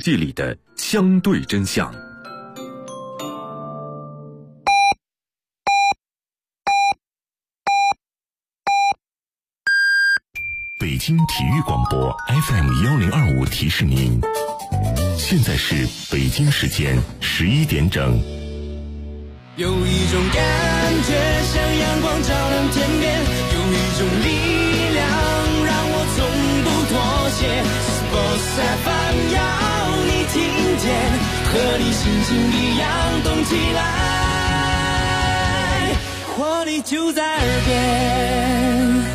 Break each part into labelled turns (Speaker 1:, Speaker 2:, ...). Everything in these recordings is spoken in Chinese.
Speaker 1: 界里的相对真相。
Speaker 2: 北京体育广播 FM1025 提示您，现在是北京时间11点整。
Speaker 3: 有一种感觉像阳光照亮天边，有一种力量让我从不妥协。Sports FM 要你听见，和你心情一样动起来，活力就在耳边。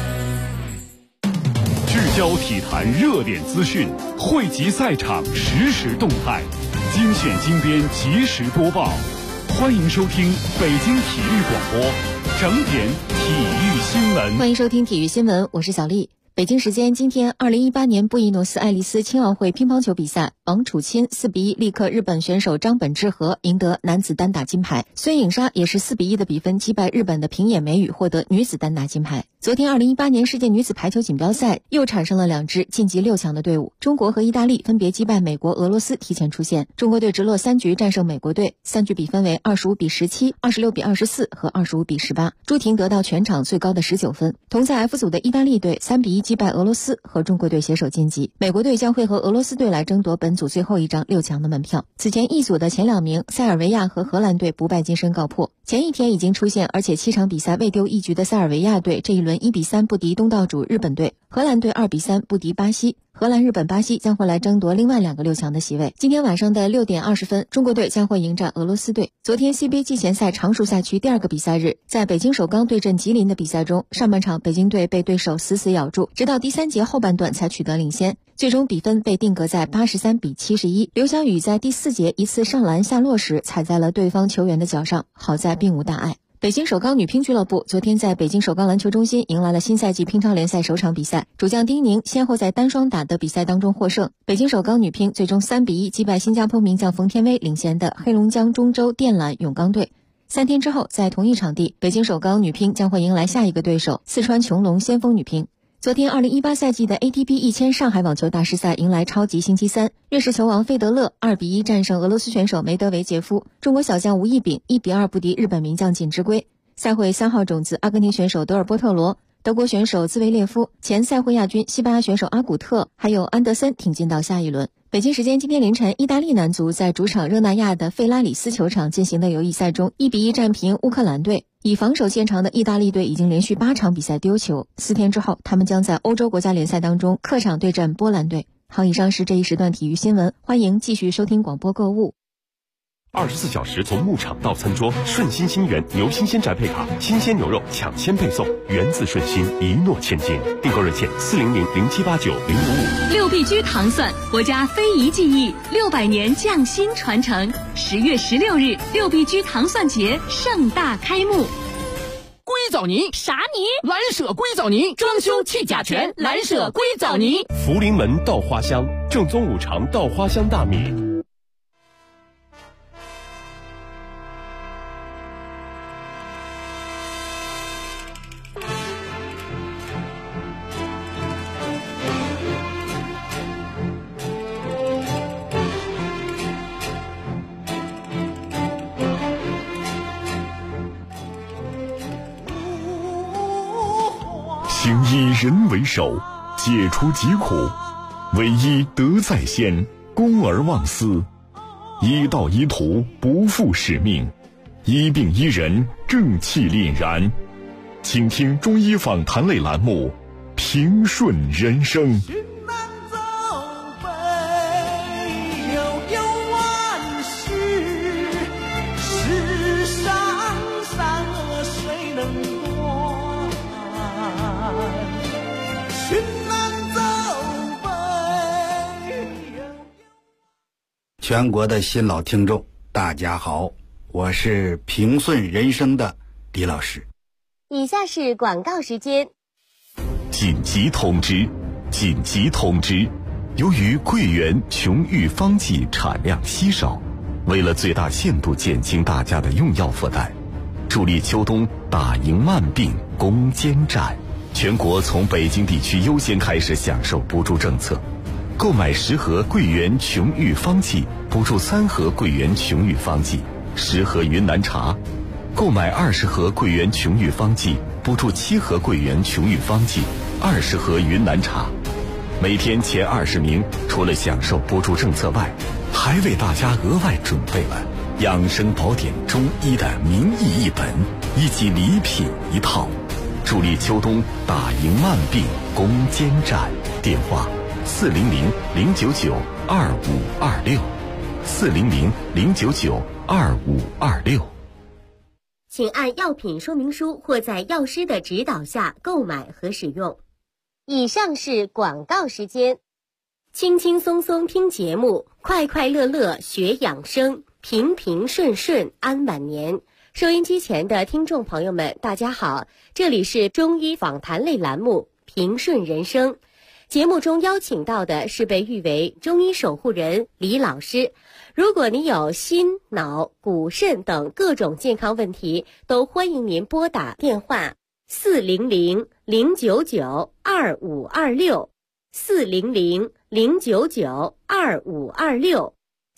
Speaker 4: 聚焦体坛热点资讯，汇集赛场实时动态，精选精编及时播报。欢迎收听北京体育广播整点体育新闻。
Speaker 5: 欢迎收听体育新闻，我是小丽。北京时间今天，2018年布宜诺斯艾利斯青奥会乒乓球比赛，王楚钦4比1力克日本选手张本智和，赢得男子单打金牌。孙颖莎也是4比1的比分击败日本的平野美宇，获得女子单打金牌。昨天2018年世界女子排球锦标赛又产生了2支晋级6强的队伍，中国和意大利分别击败美国、俄罗斯，提前出线。中国队直落3局战胜美国队，3局比分为25比17、26比24和25比18。朱婷得到全场最高的19分。同在 F 组的意大利队3比1击败俄罗斯，和中国队携手晋级。美国队将会和俄罗斯队来争夺本组最后一张6强的门票。此前一组的前2名塞尔维亚和荷兰队不败金身告破。前一天已经出现而且7场比赛未丢一局的塞尔维亚队，这一轮1比3不敌东道主日本队，荷兰队2比3不敌巴西。荷兰、日本、巴西将会来争夺另外2个6强的席位。今天晚上的6点20分，中国队将会迎战俄罗斯队。昨天 CBA 季前赛常熟赛区第2个比赛日，在北京首钢对阵吉林的比赛中，上半场北京队被对手死死咬住，直到第3节后半段才取得领先，最终比分被定格在83比71。刘晓宇在第4节一次上篮下落时踩在了对方球员的脚上，好在并无大碍。北京首钢女乒俱乐部昨天在北京首钢篮球中心迎来了新赛季乒超联赛首场比赛，主将丁宁先后在单双打的比赛当中获胜。北京首钢女乒最终3比1击败新加坡名将冯天薇领衔的黑龙江中州电缆永钢队。3天之后，在同一场地，北京首钢女乒将会迎来下一个对手四川穹隆先锋女乒。昨天2018赛季的 ATP 1000上海网球大师赛迎来超级星期三，瑞士球王费德勒2比1战胜俄罗斯选手梅德韦杰夫，中国小将吴亦丙1比2不敌日本名将锦织圭。赛会3号种子阿根廷选手德尔波特罗、德国选手兹维列夫、前赛会亚军西班牙选手阿古特还有安德森挺进到下一轮。北京时间今天凌晨，意大利男足在主场热那亚的费拉里斯球场进行的友谊赛中1比1战平乌克兰队。以防守见长的意大利队已经连续8场比赛丢球，4天之后他们将在欧洲国家联赛当中客场对阵波兰队。好，以上是这一时段体育新闻，欢迎继续收听广播购物。
Speaker 6: 24小时从牧场到餐桌，顺心新源牛新鲜宅配卡，新鲜牛肉抢先配送，源自顺心，一诺千金。订购热线400-0789-055。
Speaker 7: 六必居糖蒜，国家非遗技艺600年匠心传承。10月16日，六必居糖蒜节盛大开幕。
Speaker 8: 硅藻泥
Speaker 7: 啥泥？
Speaker 8: 蓝舍硅藻泥，装修去甲醛，蓝舍硅藻泥。
Speaker 6: 福临门稻花香，正宗五常稻花香大米。
Speaker 2: 行以人为首，解除疾苦，唯医德在先，公而忘私，医道医途，不负使命，医病医人，正气凛然。请听中医访谈类栏目，平顺人生。
Speaker 9: 全国的新老听众大家好，我是平顺人生的李老师。
Speaker 10: 以下是广告时间。
Speaker 2: 紧急通知！紧急通知！由于桂圆琼玉方剂产量稀少，为了最大限度减轻大家的用药负担，助力秋冬打赢慢病攻坚战，全国从北京地区优先开始享受补助政策。 购买10盒桂圆琼玉方剂，补助3盒桂圆琼玉方剂，10盒云南茶；购买20盒桂圆琼玉方剂，补助7盒桂圆琼玉方剂，20盒云南茶。每天前20名，除了享受补助政策外，还为大家额外准备了养生宝典中医的名医1本以及礼品1套，助力秋冬打赢慢病攻坚战。电话400-099-2526，400-099-2526。
Speaker 10: 请按药品说明书或在药师的指导下购买和使用。以上是广告时间。轻轻松松听节目，快快乐乐学养生，平平顺顺安晚年。收音机前的听众朋友们，大家好，这里是中医访谈类栏目《平顺人生》。节目中邀请到的是被誉为中医守护人李老师。如果你有心、脑、骨、肾等各种健康问题，都欢迎您拨打电话400-099-2526。400-099-2526，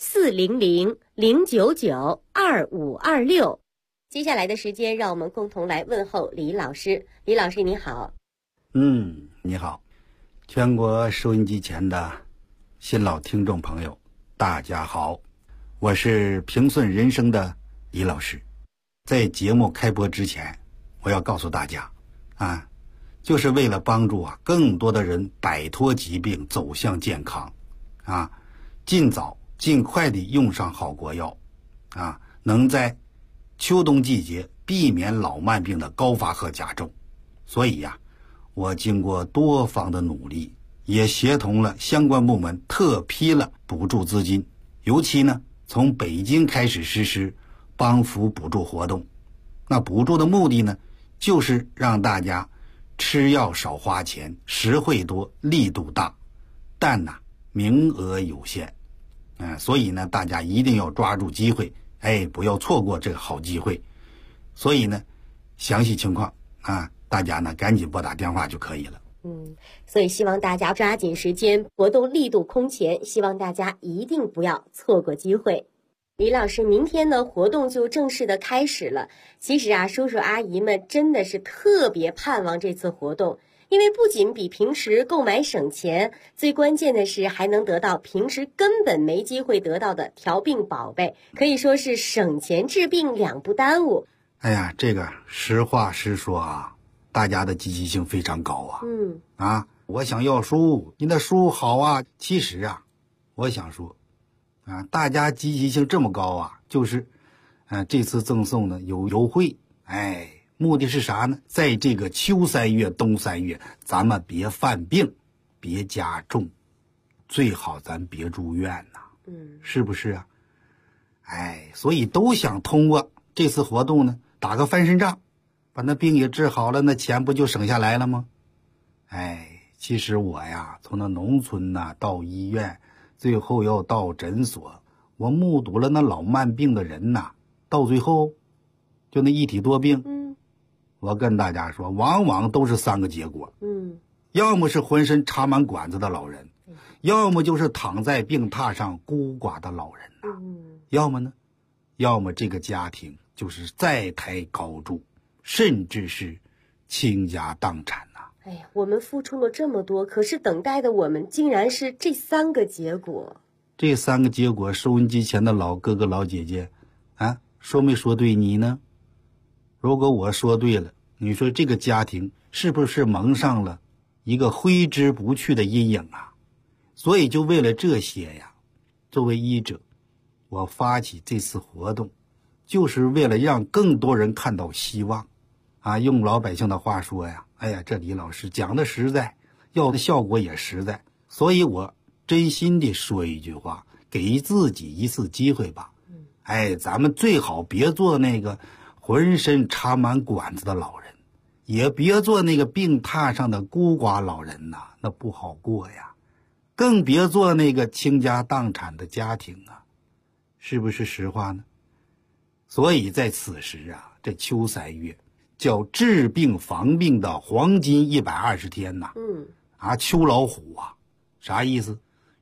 Speaker 10: 400-099-2526。接下来的时间，让我们共同来问候李老师。李老师你好。
Speaker 9: 你好，全国收音机前的新老听众朋友，大家好，我是平顺人生的李老师。在节目开播之前，我要告诉大家就是为了帮助更多的人摆脱疾病，走向健康尽早尽快地用上好国药能在秋冬季节避免老慢病的高发和加重。所以我经过多方的努力，也协同了相关部门特批了补助资金，尤其从北京开始实施帮扶补助活动。那补助的目的就是让大家吃药少花钱，实惠多，力度大，但名额有限所以大家一定要抓住机会，不要错过这个好机会。所以详细情况大家赶紧拨打电话就可以了。
Speaker 10: 所以希望大家抓紧时间，活动力度空前，希望大家一定不要错过机会。李老师，明天活动就正式的开始了。其实叔叔阿姨们真的是特别盼望这次活动，因为不仅比平时购买省钱，最关键的是还能得到平时根本没机会得到的调病宝贝，可以说是省钱治病两不耽误。
Speaker 9: 这个实话实说大家的积极性非常高我想要书，你的书好其实我想说大家积极性这么高就是这次赠送有优惠，目的是啥呢？在这个秋3月冬3月，咱们别犯病，别加重，最好咱别住院是不是所以都想通过这次活动打个翻身仗，把那病也治好了，那钱不就省下来了吗？其实我从那农村到医院，最后要到诊所，我目睹了那老慢病的人到最后就那一体多病我跟大家说，往往都是3个结果要么是浑身插满管子的老人，要么就是躺在病榻上孤寡的老人要么这个家庭就是在胎高筑，甚至是倾家荡产
Speaker 10: 我们付出了这么多，可是等待的我们竟然是这3个结果。
Speaker 9: 这3个结果，收音机前的老哥哥老姐姐说没说对你呢？如果我说对了，你说这个家庭是不是蒙上了一个挥之不去的阴影所以就为了这些作为医者，我发起这次活动，就是为了让更多人看到希望用老百姓的话说这李老师讲的实在，要的效果也实在，所以我真心的说一句话，给自己一次机会吧咱们最好别做那个浑身插满管子的老人，也别做那个病榻上的孤寡老人那不好过更别做那个倾家荡产的家庭是不是实话呢？所以在此时这秋3月叫治病防病的黄金120天秋老虎啥意思？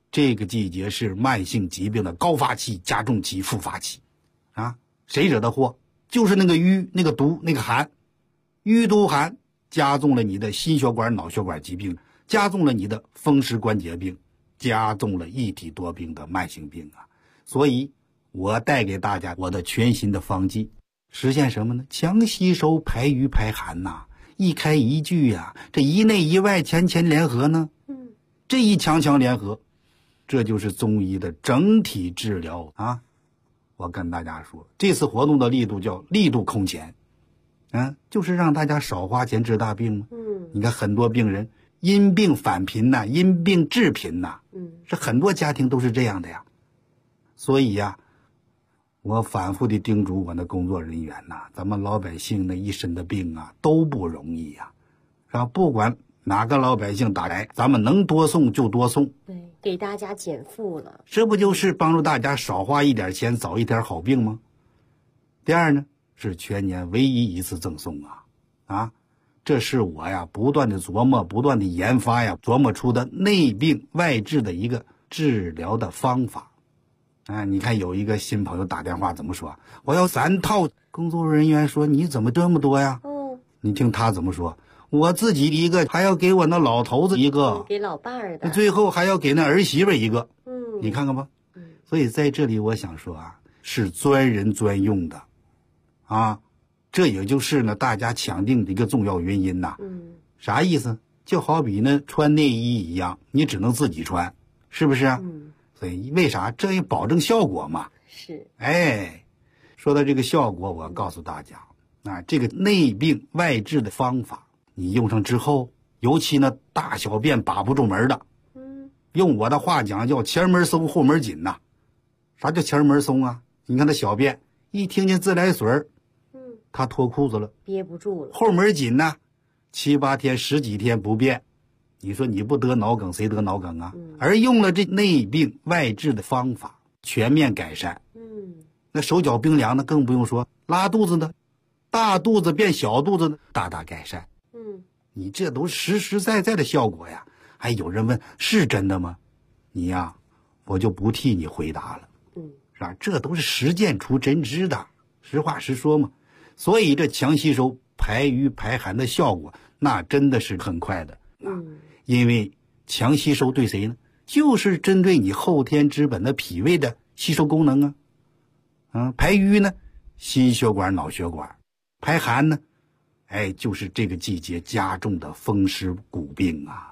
Speaker 9: 这个季节是慢性疾病的高发期、加重期、复发期啊。谁惹的祸？就是那个瘀、那个毒、那个寒。瘀毒寒加重了你的心血管脑血管疾病，加重了你的风湿关节病，加重了一体多病的慢性病啊。所以我带给大家我的全新的方剂，实现什么呢？强吸收，排瘀排寒呐，一开一聚呀，这一内一外强联合呢。这一强联合，这就是中医的整体治疗啊。我跟大家说，这次活动的力度叫力度空前，就是让大家少花钱治大病嘛。你看很多病人因病返贫呐，因病致贫呐，这很多家庭都是这样的呀。所以呀，我反复的叮嘱我的工作人员呐，咱们老百姓那一身的病啊都不容易呀，是吧？不管哪个老百姓打来，咱们能多送就多送，
Speaker 10: 对，给大家减负了，
Speaker 9: 这不就是帮助大家少花一点钱，早一点好病吗？第二呢，是全年唯一一次赠送啊，这是我呀不断的琢磨、不断的研发呀，琢磨出的内病外治的一个治疗的方法。你看有一个新朋友打电话怎么说？我要3套。工作人员说你怎么这么多呀？你听他怎么说？我自己一个，还要给我那老头子一个，
Speaker 10: 给老伴儿的，
Speaker 9: 最后还要给那儿媳妇一个。你看看吧。所以在这里我想说啊，是专人专用的啊，这也就是呢大家抢定的一个重要原因呐。啥意思？就好比呢穿内衣一样，你只能自己穿，是不是啊？所以为啥？这也保证效果嘛。
Speaker 10: 是。
Speaker 9: 说到这个效果，我告诉大家啊，这个内病外治的方法，你用上之后，尤其呢大小便把不住门的，用我的话讲叫前门松后门紧呐。啥叫前门松啊？你看他小便一听见自来水，他脱裤子了，
Speaker 10: 憋不住了。
Speaker 9: 后门紧呐，7、8天、10几天不便，你说你不得脑梗谁得脑梗啊？而用了这内病外治的方法，全面改善。那手脚冰凉的更不用说，拉肚子的，大肚子变小肚子的，大大改善。你这都实实在在的效果呀。还有人问是真的吗？你呀，我就不替你回答了。是吧？这都是实践出真知的，实话实说嘛。所以这强吸收排瘀排寒的效果，那真的是很快的。因为强吸收对谁呢？就是针对你后天之本的脾胃的吸收功能啊。排瘀呢，心血管脑血管；排寒呢，就是这个季节加重的风湿骨病啊。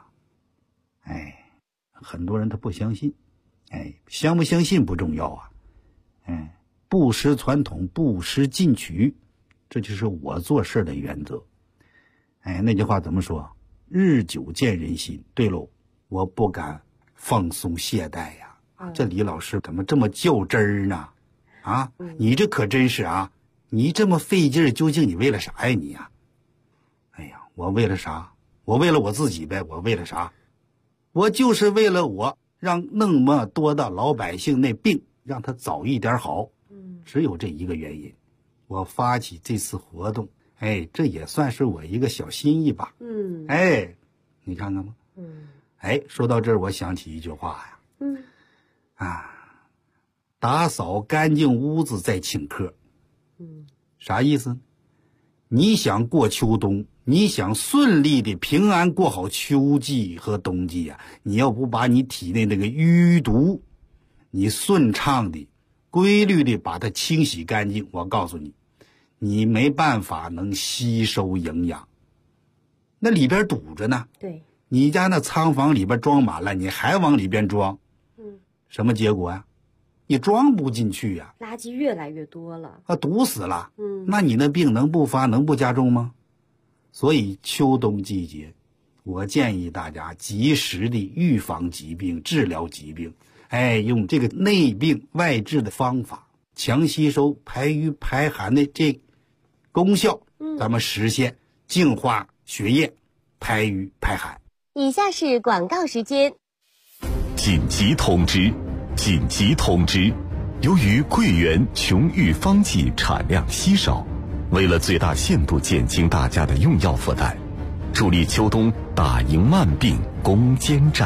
Speaker 9: 很多人他不相信，相不相信不重要啊。不失传统，不失进取，这就是我做事的原则。那句话怎么说？日久见人心。对喽，我不敢放松懈怠呀。这李老师怎么这么较真儿呢？你这可真是啊！你这么费劲儿，究竟你为了啥呀你呀？我为了啥？我为了我自己呗。我为了啥？我就是为了我让那么多的老百姓那病让他早一点好。只有这一个原因。我发起这次活动，这也算是我一个小心意吧。你看看吧。说到这儿，我想起一句话呀。打扫干净屋子再请客。啥意思？你想过秋冬，你想顺利的平安过好秋季和冬季啊，你要不把你体内那个淤毒，你顺畅的规律的把它清洗干净，我告诉你，你没办法能吸收营养。那里边堵着呢。
Speaker 10: 对。
Speaker 9: 你家那仓房里边装满了，你还往里边装，什么结果呀？你装不进去呀。
Speaker 10: 垃圾越来越多了。
Speaker 9: 堵死了。那你那病能不发，能不加重吗？所以秋冬季节，我建议大家及时的预防疾病，治疗疾病。用这个内病外治的方法，强吸收排瘀排寒的这功效，咱们实现净化血液，排瘀排寒。
Speaker 10: 以下是广告时间。
Speaker 2: 紧急通知！紧急通知！由于桂圆琼玉方剂产量稀少，为了最大限度减轻大家的用药负担，助力秋冬打赢慢病攻坚战，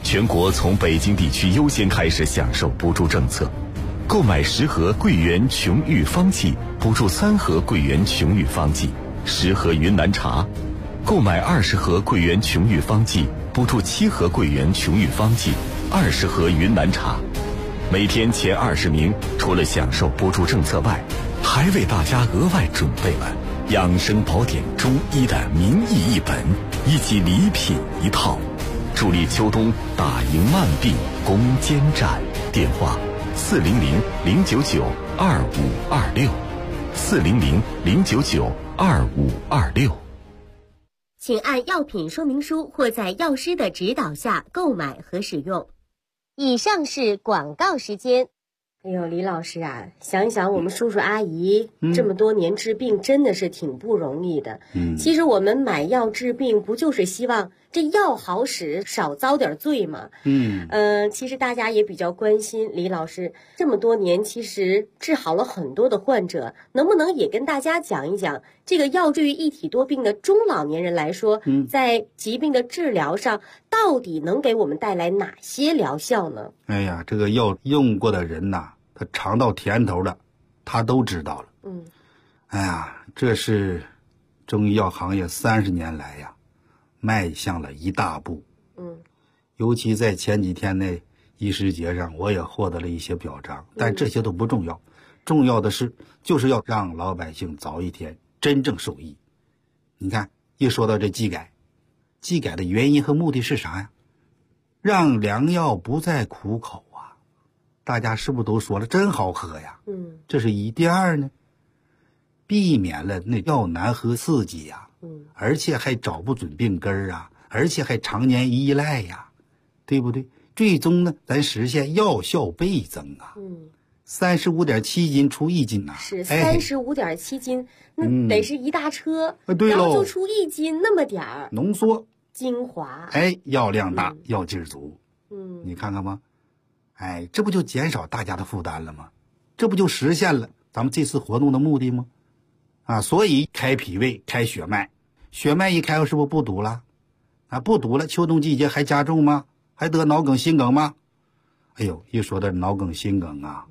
Speaker 2: 全国从北京地区优先开始享受补助政策。购买10盒桂圆琼玉方剂，补助3盒桂圆琼玉方剂，10盒云南茶；购买20盒桂圆琼玉方剂，补助7盒桂圆琼玉方剂，20盒云南茶。每天前20名，除了享受补助政策外，还为大家额外准备了养生宝典中医的名医1本以及礼品1套，助力秋冬打赢慢病攻坚战。电话400-099-2526，400-099-2526。
Speaker 10: 请按药品说明书或在药师的指导下购买和使用。以上是广告时间。哎呦，李老师啊，想一想我们叔叔阿姨这么多年治病真的是挺不容易的。其实我们买药治病不就是希望这药好使，少遭点罪吗？其实大家也比较关心李老师这么多年其实治好了很多的患者，能不能也跟大家讲一讲这个药对于一体多病的中老年人来说，在疾病的治疗上到底能给我们带来哪些疗效呢？
Speaker 9: 哎呀，这个药用过的人呐，他尝到甜头了，他都知道了。哎呀，这是中医药行业30年来呀，迈向了一大步。尤其在前几天那医师节上，我也获得了一些表彰，但这些都不重要，重要的是就是要让老百姓早一天真正受益。你看，一说到这技改，技改的原因和目的是啥呀？让良药不再苦口啊！大家是不是都说了真好喝呀？这是一。第二呢，避免了那药难喝刺激呀，而且还找不准病根儿啊，而且还常年依赖呀，对不对？最终呢，咱实现药效倍增啊。35.7斤出1斤呐，
Speaker 10: 是35.7斤，那得是一大车，
Speaker 9: 对喽，
Speaker 10: 然后就出1斤那么点儿，
Speaker 9: 浓缩
Speaker 10: 精华，
Speaker 9: 药量大，药劲儿足。你看看吧，这不就减少大家的负担了吗？这不就实现了咱们这次活动的目的吗？所以开脾胃，开血脉，血脉一开，是不是不堵了？不堵了，秋冬季节还加重吗？还得脑梗、心梗吗？哎呦，一说到脑梗、心梗啊，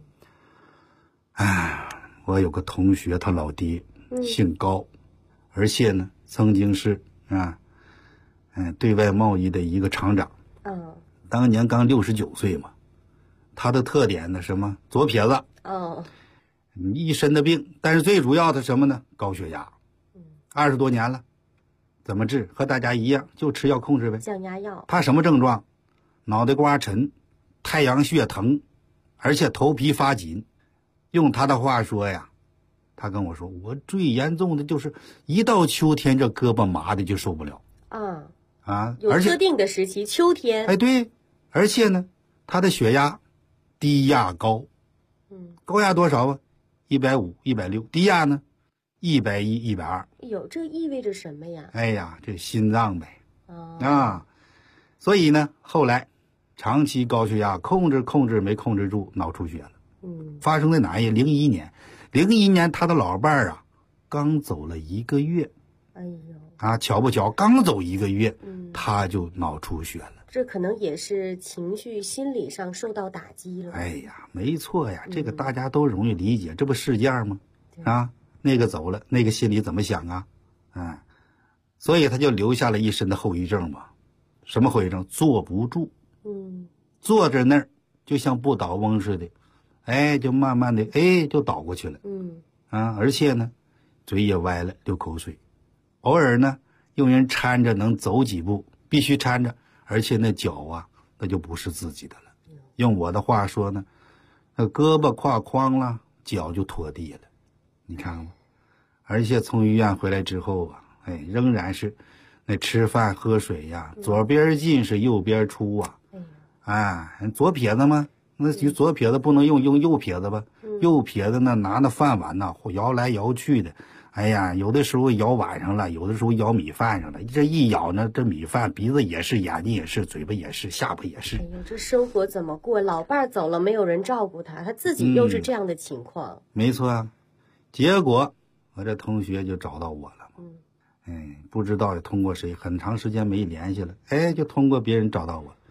Speaker 9: 我有个同学，他老爹姓高，而且呢，曾经是对外贸易的一个厂长。当年刚69岁嘛。他的特点呢，什么？左撇子。一身的病，但是最主要的什么呢？高血压。20多年了，怎么治？和大家一样，就吃药控制呗。
Speaker 10: 降压药。他
Speaker 9: 什么症状？脑袋瓜沉，太阳穴疼，而且头皮发紧。用他的话说呀，他跟我说，我最严重的就是一到秋天，这胳膊麻的就受不了。
Speaker 10: 有特定的时期，秋天。
Speaker 9: 对，而且呢，他的血压低压高。高压多少啊？150、160，低压呢？110、120。
Speaker 10: 哎呦，这意味着什么呀？
Speaker 9: 这心脏呗。所以呢，后来长期高血压控制没控制住，脑出血了。发生在哪一年？01年。01年他的老伴儿刚走了1个月。
Speaker 10: 哎呦。
Speaker 9: 巧不巧，刚走1个月，他就脑出血了。
Speaker 10: 这可能也是情绪心理上受到打击了。
Speaker 9: 没错呀，这个大家都容易理解，这不事件吗？那个走了，那个心里怎么想啊？所以他就留下了一身的后遗症嘛。什么后遗症？坐不住。坐在那儿就像不倒翁似的，就慢慢的就倒过去了。而且呢，嘴也歪了，流口水。偶尔呢，用人搀着能走几步，必须搀着，而且那脚那就不是自己的了。用我的话说呢，那胳膊挎筐了，脚就拖地了。你看看吧。而且从医院回来之后仍然是那吃饭喝水呀，左边进是右边出左撇子吗？那左撇子不能用右撇子吧？右撇子呢，拿那饭碗摇来摇去的。有的时候舀碗上了，有的时候舀米饭上了。这一舀呢，这米饭鼻子也是，眼睛也是，嘴巴也是，下巴也是。
Speaker 10: 这生活怎么过？老伴儿走了，没有人照顾他，他自己又是这样的情况。
Speaker 9: 没错。结果我这同学就找到我了。不知道也通过谁，很长时间没联系了。就通过别人找到我。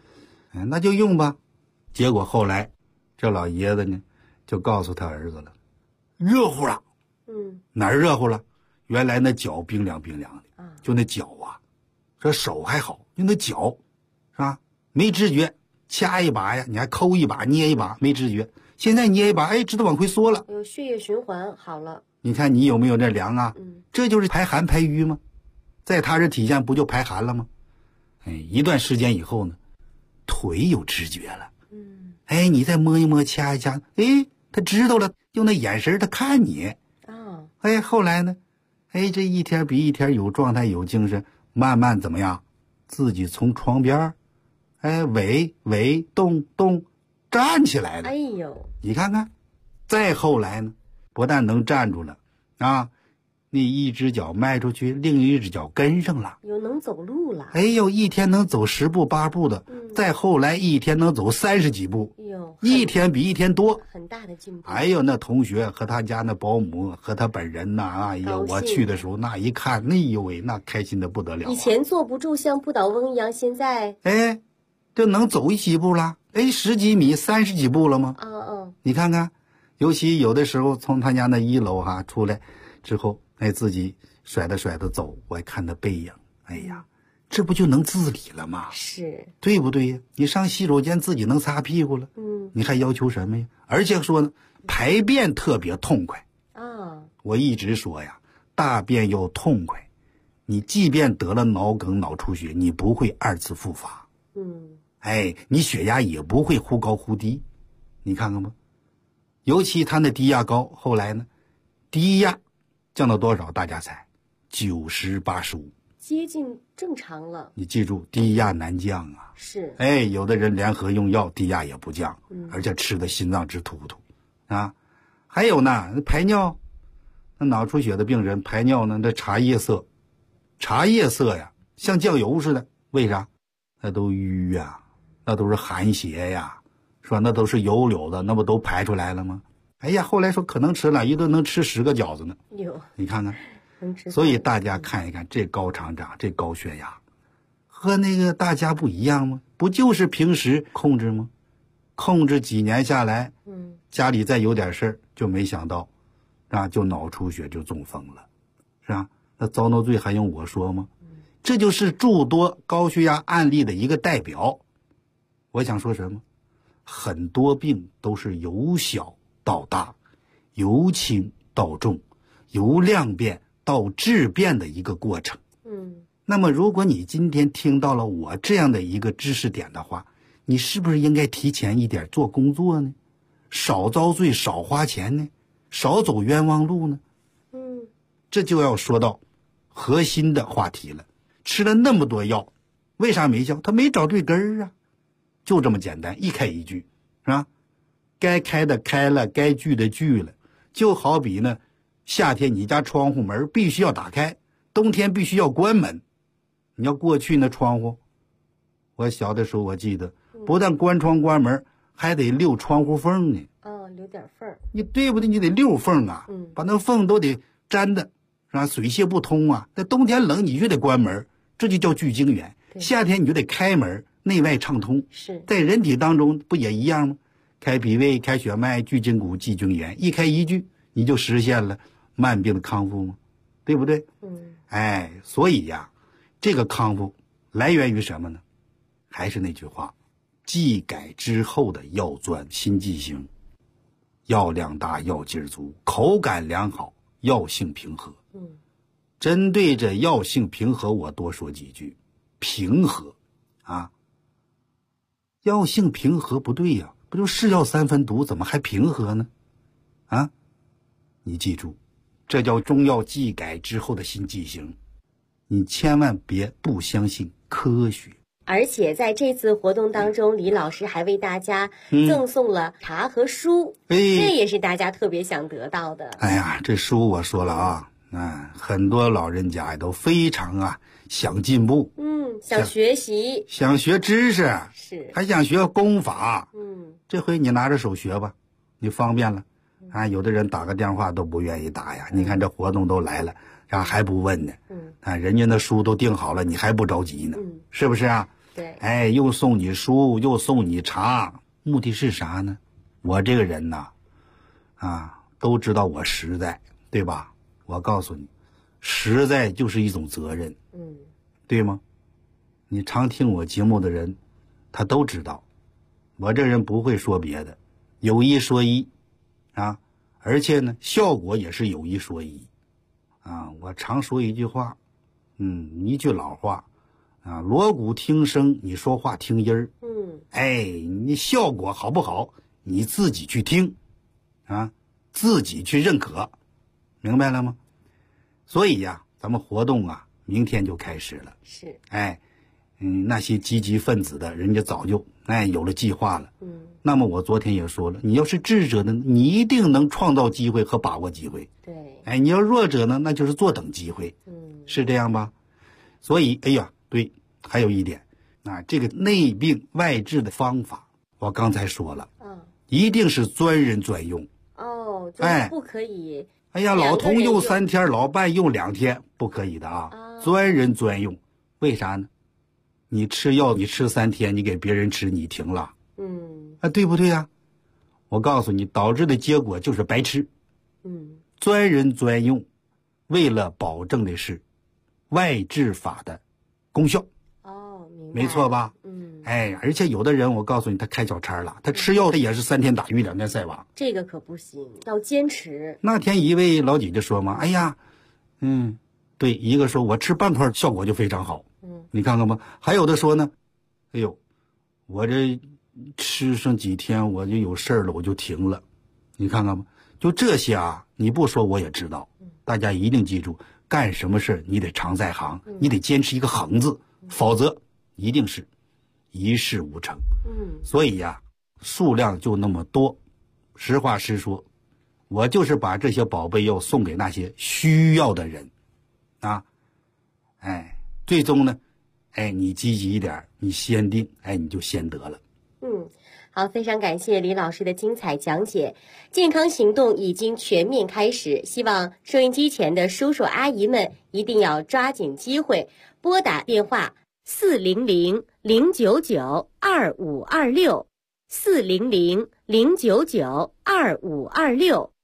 Speaker 9: 那就用吧。结果后来这老爷子呢就告诉他儿子了，热乎了。哪儿热乎了？原来那脚冰凉冰凉的，就那脚啊，这手还好，就那脚是吧？没知觉，掐一把呀，你还抠一把捏一把，没知觉。现在捏一把，哎，知道往回缩了，
Speaker 10: 有血液循环好了。
Speaker 9: 你看你有没有这凉啊？这就是排寒排瘀吗？在他这体现不就排寒了吗？哎，一段时间以后呢，腿有知觉了。哎，你再摸一摸掐一掐，哎，他知道了，用那眼神他看你。哎，后来呢，哎，这一天比一天有状态有精神，慢慢怎么样？自己从床边哎，稳动站起来了。
Speaker 10: 哎呦，
Speaker 9: 你看看，再后来呢，不但能站住了啊，你一只脚迈出去，另一只脚跟上了，
Speaker 10: 有能走路了。
Speaker 9: 哎呦，一天能走10步8步的，再后来一天能走30几步，一天比一天多，
Speaker 10: 很大的进步。
Speaker 9: 哎呦，那同学和他家那保姆和他本人呐，哎呦，我去的时候那一看，哎呦喂，那开心的不得了。
Speaker 10: 以前坐不住像不倒翁一样，现在
Speaker 9: 哎，这能走几步了？哎，10几米30几步了吗？你看看，尤其有的时候从他家那1楼出来之后，哎，自己甩着走，我看他背影，哎呀，这不就能自理了吗？
Speaker 10: 是，
Speaker 9: 对不对呀？你上洗手间自己能擦屁股了，你还要求什么呀？而且说呢，排便特别痛快我一直说呀，大便要痛快，你即便得了脑梗、脑出血，你不会2次复发。哎，你血压也不会忽高忽低，你看看吧。尤其他那低压高，后来呢，低压降到多少？大家猜？90、85，
Speaker 10: 接近正常了。
Speaker 9: 你记住，低压难降啊。
Speaker 10: 是。
Speaker 9: 哎，有的人联合用药，低压也不降，而且吃的心脏直突突啊。还有呢，排尿，那脑出血的病人排尿呢，这茶叶色呀，像酱油似的，为啥？那都淤呀，那都是寒邪呀，是吧？那都是油流的，那不都排出来了吗？哎呀，后来说可能吃了一顿能吃10个饺子呢。你看看，所以大家看一看，这高肠长，这高血压，和那个大家不一样吗？不就是平时控制吗？控制几年下来，家里再有点事儿，就没想到，就脑出血，就中风了，是吧？那遭挠罪还用我说吗？这就是诸多高血压案例的一个代表。我想说什么？很多病都是由小到大，由轻到重，由量变到质变的一个过程。那么如果你今天听到了我这样的一个知识点的话，你是不是应该提前一点做工作呢？少遭罪，少花钱呢？少走冤枉路呢？这就要说到核心的话题了。吃了那么多药，为啥没效？他没找对根儿啊，就这么简单，一开一句，是吧？该开的开了，该锯的锯了。就好比呢，夏天你家窗户门必须要打开，冬天必须要关门。你要过去那窗户，我小的时候我记得，不但关窗关门，还得溜窗户缝呢。
Speaker 10: 留点缝。
Speaker 9: 你对不对？你得溜缝啊，把那缝都得粘的，是吧？水泄不通啊。那冬天冷，你就得关门，这就叫聚精元。夏天你就得开门，内外畅通。
Speaker 10: 是
Speaker 9: 在人体当中不也一样吗？开脾胃，开血脉，聚筋骨，济精元，一开一聚，你就实现了慢病的康复吗？对不对？哎，所以呀，这个康复来源于什么呢？还是那句话，剂改之后的药钻心剂型，药量大，药劲足，口感良好，药性平和。针对这药性平和，我多说几句。平和啊，药性平和不对呀，不就是药3分毒，怎么还平和呢？啊，你记住，这叫中药剂改之后的新剂型，你千万别不相信科学。
Speaker 10: 而且在这次活动当中，李老师还为大家赠送了茶和书，这也是大家特别想得到的。
Speaker 9: 哎呀，这书我说了啊，很多老人家都非常想进步，
Speaker 10: 想学习，
Speaker 9: 想学知识，
Speaker 10: 是
Speaker 9: 还想学功法。这回你拿着手学吧，你方便了有的人打个电话都不愿意打呀。你看这活动都来了，然后还不问呢，人家那书都订好了，你还不着急呢，是不是啊？
Speaker 10: 对，
Speaker 9: 又送你书，又送你茶，目的是啥呢？我这个人呐，都知道我实在，对吧？我告诉你，实在就是一种责任，对吗？你常听我节目的人，他都知道，我这人不会说别的，有一说一，而且呢，效果也是有一说一，我常说一句话，一句老话，锣鼓听声，你说话听音儿，你效果好不好，你自己去听，自己去认可，明白了吗？所以呀，咱们活动明天就开始了。
Speaker 10: 是，
Speaker 9: 那些积极分子的人家早就有了计划了。那么我昨天也说了，你要是智者呢，你一定能创造机会和把握机会。
Speaker 10: 对，
Speaker 9: 你要弱者呢，那就是坐等机会。是这样吧？所以，对，还有一点，这个内病外治的方法，我刚才说了，一定是专人专用。
Speaker 10: 就是不可以。
Speaker 9: 老童用3天，老伴用2天，不可以的专人专用。为啥呢？你吃药，你吃3天，你给别人吃，你停了，对不对呀？我告诉你，导致的结果就是白吃。专人专用，为了保证的是外治法的功效。
Speaker 10: 明白，
Speaker 9: 没错吧？而且有的人，我告诉你，他开小差了，他吃药他也是3天打鱼2天晒网，
Speaker 10: 这个可不行，要坚持。
Speaker 9: 那天一位老姐姐说嘛，对，一个说我吃半块效果就非常好，你看看吧。还有的说呢，我这吃上几天我就有事儿了，我就停了，你看看吧。就这些你不说我也知道。大家一定记住，干什么事你得常在行，你得坚持一个恒字，否则一定是一事无成。所以数量就那么多，实话实说，我就是把这些宝贝药送给那些需要的人最终呢，你积极一点，你先定，你就先得了。
Speaker 10: 好，非常感谢李老师的精彩讲解。健康行动已经全面开始，希望收音机前的叔叔阿姨们一定要抓紧机会，拨打电话400-099-2526 400-099-2526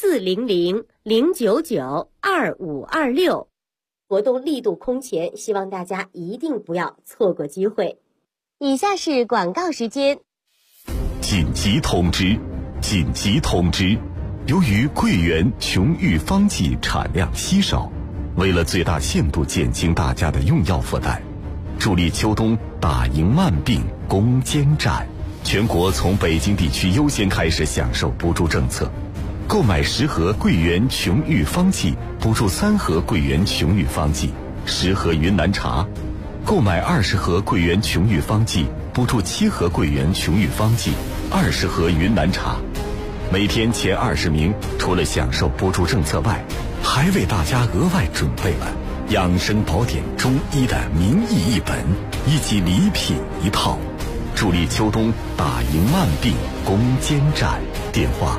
Speaker 10: 400-099-2526。活动力度空前，希望大家一定不要错过机会。以下是广告时间。
Speaker 2: 紧急通知！紧急通知！由于桂圆琼玉方剂产量稀少，为了最大限度减轻大家的用药负担，助力秋冬打赢慢病攻坚战，全国从北京地区优先开始享受补助政策。购买10盒桂圆琼玉方剂，补助3盒桂圆琼玉方剂，10盒云南茶；购买20盒桂圆琼玉方剂，补助7盒桂圆琼玉方剂，20盒云南茶。每天前20名，除了享受补助政策外，还为大家额外准备了养生宝典中医的名医1本以及礼品1套，助力秋冬打赢慢病攻坚战。电话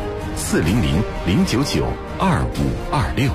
Speaker 2: 400-099-2526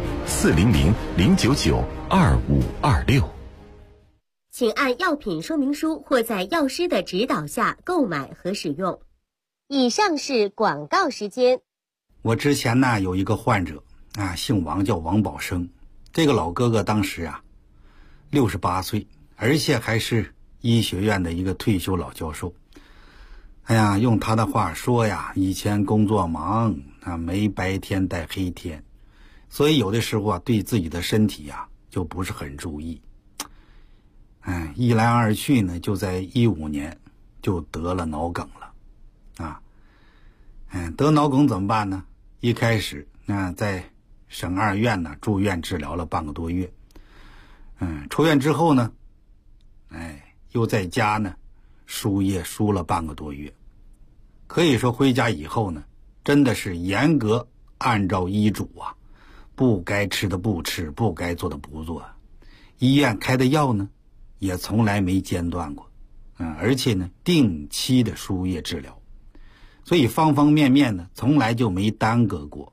Speaker 2: 400-099-2526。
Speaker 10: 请按药品说明书或在药师的指导下购买和使用。以上是广告时间。
Speaker 9: 我之前呢有一个患者姓王，叫王宝生。这个老哥哥当时68岁，而且还是医学院的一个退休老教授。用他的话说以前工作忙没白天带黑天，所以有的时候对自己的身体就不是很注意。一来二去呢，就在15年就得了脑梗了。得脑梗怎么办呢？一开始在省2院呢住院治疗了半个多月。出院之后呢，又在家呢输液输了半个多月。可以说回家以后呢，真的是严格按照医嘱不该吃的不吃，不该做的不做。医院开的药呢也从来没间断过，而且呢定期的输液治疗，所以方方面面呢从来就没耽搁过。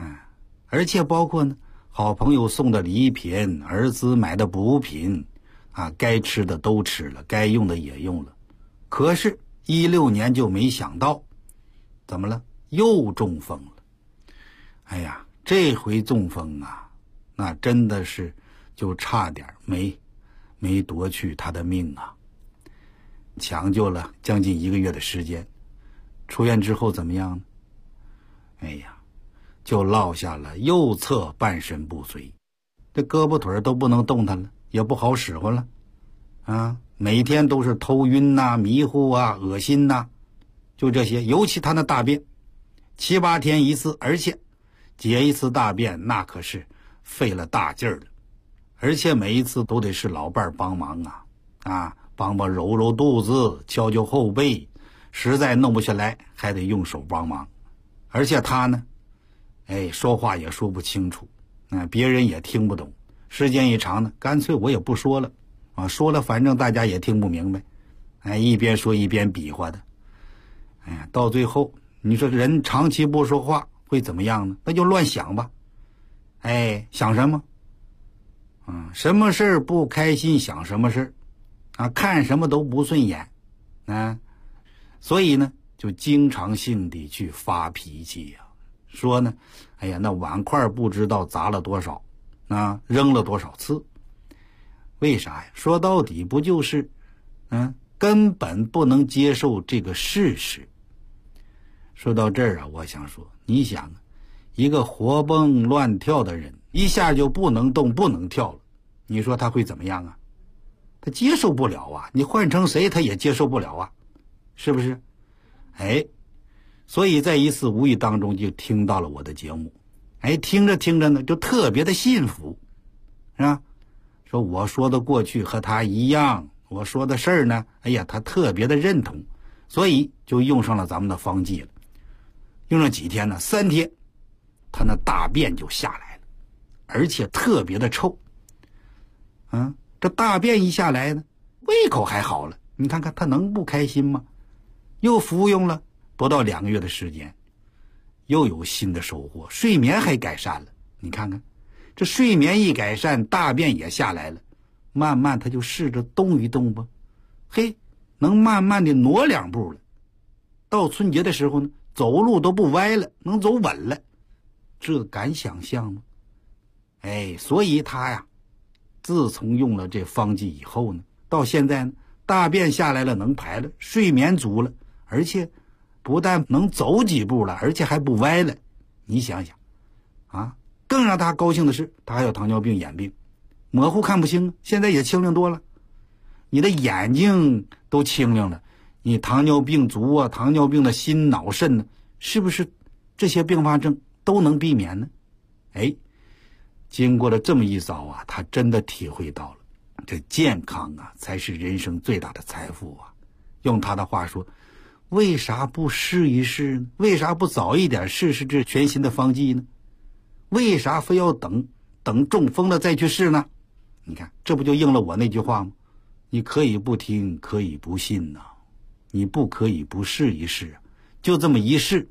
Speaker 9: 而且包括呢好朋友送的礼品，儿子买的补品该吃的都吃了，该用的也用了。可是16年就没想到，怎么了？又中风了。哎呀，这回中风啊，那真的是就差点没夺去他的命啊。抢救了将近1个月的时间，出院之后怎么样呢？哎呀，就落下了右侧半身不遂，这胳膊腿都不能动弹了，也不好使唤了啊！每天都是头晕呐、迷糊啊、恶心呐，就这些。尤其他那大便7、8天一次，而且解一次大便那可是费了大劲儿的，而且每一次都得是老伴儿帮忙啊，帮帮揉揉肚子，敲敲后背，实在弄不下来还得用手帮忙。而且他呢，说话也说不清楚，别人也听不懂。时间一长呢，干脆我也不说了说了反正大家也听不明白，一边说一边比划的。到最后你说人长期不说话会怎么样呢？那就乱想吧。想什么？什么事儿不开心想什么事儿看什么都不顺眼所以呢就经常性地去发脾气呀，说呢，那碗筷不知道砸了多少扔了多少次。为啥呀？说到底不就是根本不能接受这个事实。说到这儿我想说，你想一个活蹦乱跳的人一下就不能动不能跳了，你说他会怎么样啊？他接受不了你换成谁他也接受不了是不是？所以在一次无意当中就听到了我的节目，听着听着呢就特别的幸福，是吧？说我说的过去和他一样，我说的事儿呢，他特别的认同，所以就用上了咱们的方剂了。用了几天呢？3天，他那大便就下来了，而且特别的臭。这大便一下来呢，胃口还好了，你看看他能不开心吗？又服用了不到2个月的时间，又有新的收获，睡眠还改善了。你看看这睡眠一改善，大便也下来了，慢慢他就试着动一动吧，能慢慢的挪2步了。到春节的时候呢，走路都不歪了，能走稳了，这敢想象吗？所以他自从用了这方剂以后呢，到现在呢，大便下来了，能排了，睡眠足了，而且不但能走几步了，而且还不歪了。你想想更让他高兴的是，他还有糖尿病眼病，模糊看不清，现在也清亮多了。你的眼睛都清亮了，你糖尿病足糖尿病的心脑肾呢，是不是这些并发症都能避免呢？经过了这么一遭他真的体会到了这健康才是人生最大的财富用他的话说，为啥不试一试呢？为啥不早一点试试这全新的方剂呢？为啥非要等中风了再去试呢？你看这不就应了我那句话吗？你可以不听，可以不信你不可以不试一试就这么一试，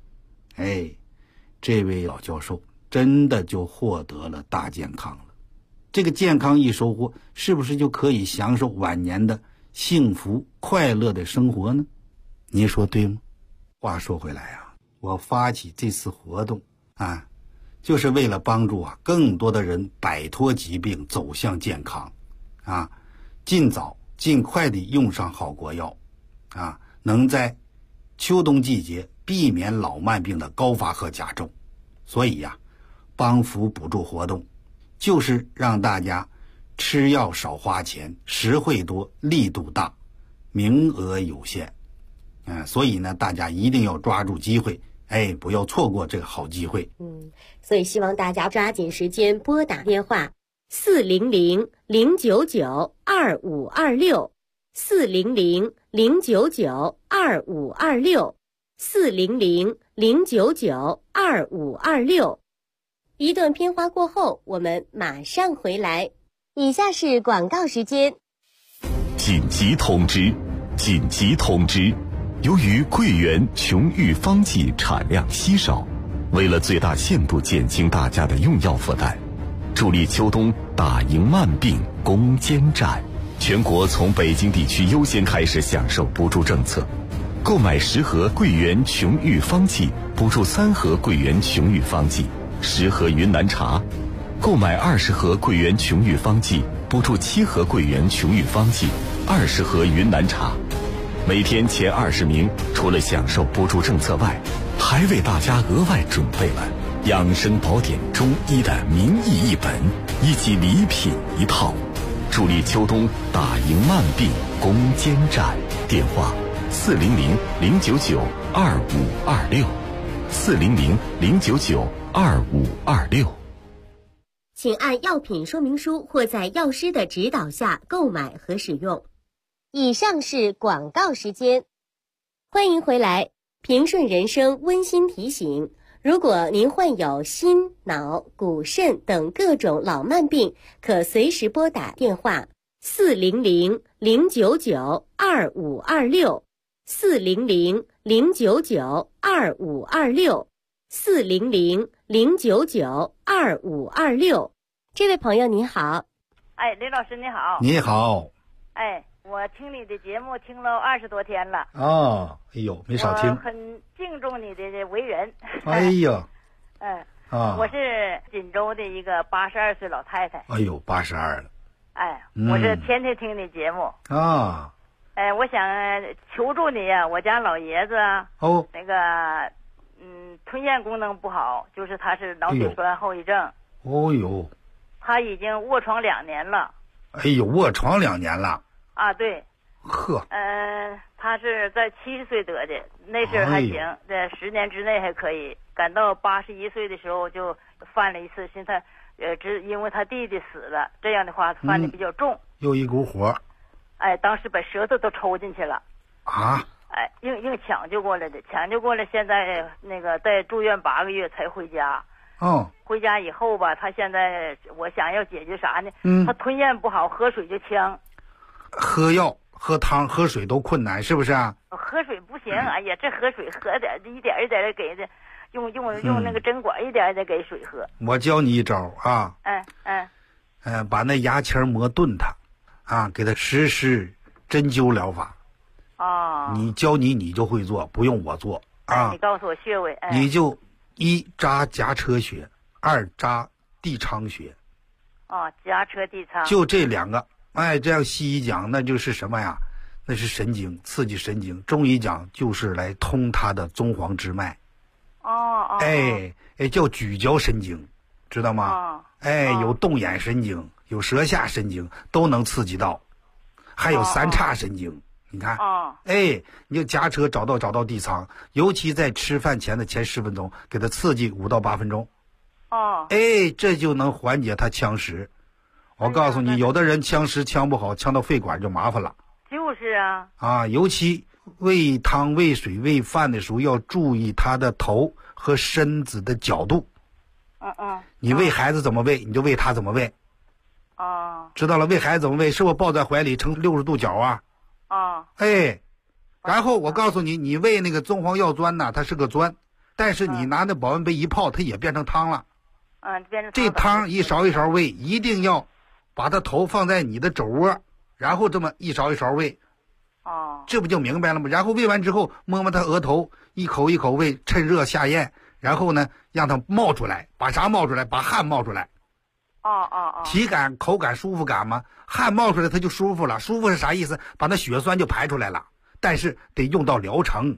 Speaker 9: 这位老教授真的就获得了大健康了。这个健康一收获，是不是就可以享受晚年的幸福快乐的生活呢？你说对吗？话说回来我发起这次活动就是为了帮助更多的人摆脱疾病，走向健康尽早尽快地用上好国药能在秋冬季节避免老慢病的高发和加重。所以帮扶补助活动就是让大家吃药少花钱，实惠多，力度大，名额有限所以呢大家一定要抓住机会，不要错过这个好机会。
Speaker 10: 所以希望大家抓紧时间拨打电话400-099-2526 400-099-2526 400-099-2526。一段片花过后，我们马上回来。以下是广告时间。
Speaker 2: 紧急通知！紧急通知！由于桂圆琼玉方剂产量稀少，为了最大限度减轻大家的用药负担，助力秋冬打赢慢病攻坚战， 全国从北京地区优先开始享受补助政策。购买10盒桂圆琼玉方剂，补助3盒桂圆琼玉方剂，10盒云南茶；购买20盒桂圆琼玉方剂，补助7盒桂圆琼玉方剂，20盒云南茶。每天前20名，除了享受补助政策外，还为大家额外准备了养生宝典中医的名医1本以及礼品1套，助力秋冬打赢慢病攻坚战。电话400-099-2526，400-099-2526。
Speaker 10: 请按药品说明书或在药师的指导下购买和使用。以上是广告时间，欢迎回来。平顺人生温馨提醒，如果您患有心、脑、骨、肾等各种老慢病，可随时拨打电话400-099-2526，400-099-2526。这位朋友你好。
Speaker 11: 哎，林老师你好。
Speaker 9: 你好。
Speaker 11: 哎，我听你的节目听了20多天了。
Speaker 9: 哦，哎呦，没少听。
Speaker 11: 我很敬重你的为人。
Speaker 9: 哎呀。
Speaker 11: 我是锦州的一个82岁老太太。
Speaker 9: 哎呦，82了。
Speaker 11: 哎，我是天天听你节目。
Speaker 9: 啊。
Speaker 11: 我想求助你呀，我家老爷子那个吞咽功能不好，就是他是脑血栓后遗症。
Speaker 9: 哦呦。
Speaker 11: 他已经卧床2年了。
Speaker 9: 哎呦，卧床2年了。
Speaker 11: 啊，对。
Speaker 9: 呵。
Speaker 11: 他是在70岁得的，那时候还行，在10年之内还可以。赶到81岁的时候就犯了一次，现在因为他弟弟死了，这样的话犯的比较重。
Speaker 9: 又一股火。
Speaker 11: 哎，当时把舌头都抽进去了。
Speaker 9: 啊。
Speaker 11: 哎，硬抢救过来的，现在那个在住院8个月才回家。
Speaker 9: 哦。
Speaker 11: 回家以后吧，他现在我想要解决啥呢？他吞咽不好，喝水就呛。
Speaker 9: 喝药、喝汤、喝水都困难，是不是啊？
Speaker 11: 喝水不行，哎呀，这喝水喝点一点一点的给的，用那个针管一点一点给水喝。
Speaker 9: 我教你一招啊。把那牙签磨钝它，给它实施针灸疗法。你教你就会做，不用我做啊。
Speaker 11: 你告诉我穴位。
Speaker 9: 你就1扎颊车穴，2扎地仓穴。
Speaker 11: 颊车地仓。
Speaker 9: 就这2个。这样西医讲那就是什么呀？那是神经，刺激神经。中医讲就是来通它的宗黄支脉。叫咀嚼神经，知道吗？有动眼神经，有舌下神经，都能刺激到。还有3叉神经，你看。你就颊车找到地仓，尤其在吃饭前的前10分钟，给它刺激5到8分钟。这就能缓解它呛食。我告诉你，有的人呛食呛不好，呛到肺管就麻烦了。
Speaker 11: 就是
Speaker 9: 尤其喂汤、喂水、喂饭的时候，要注意他的头和身子的角度。你喂孩子怎么喂，你就喂他怎么喂。知道了，喂孩子怎么喂，是我抱在怀里呈60度角啊。然后我告诉你，你喂那个棕黄药砖呢，它是个砖，但是你拿那保温杯一泡，它也变成汤了。这汤一勺一勺喂，一定要把它头放在你的肘窝，然后这么一勺一勺喂。这不就明白了吗？然后喂完之后，摸摸他额头，一口一口喂，趁热下咽，然后呢，让它冒出来，把啥冒出来？把汗冒出来。体感、口感、舒服感吗？汗冒出来，它就舒服了。舒服是啥意思？把那血栓就排出来了。但是得用到疗程，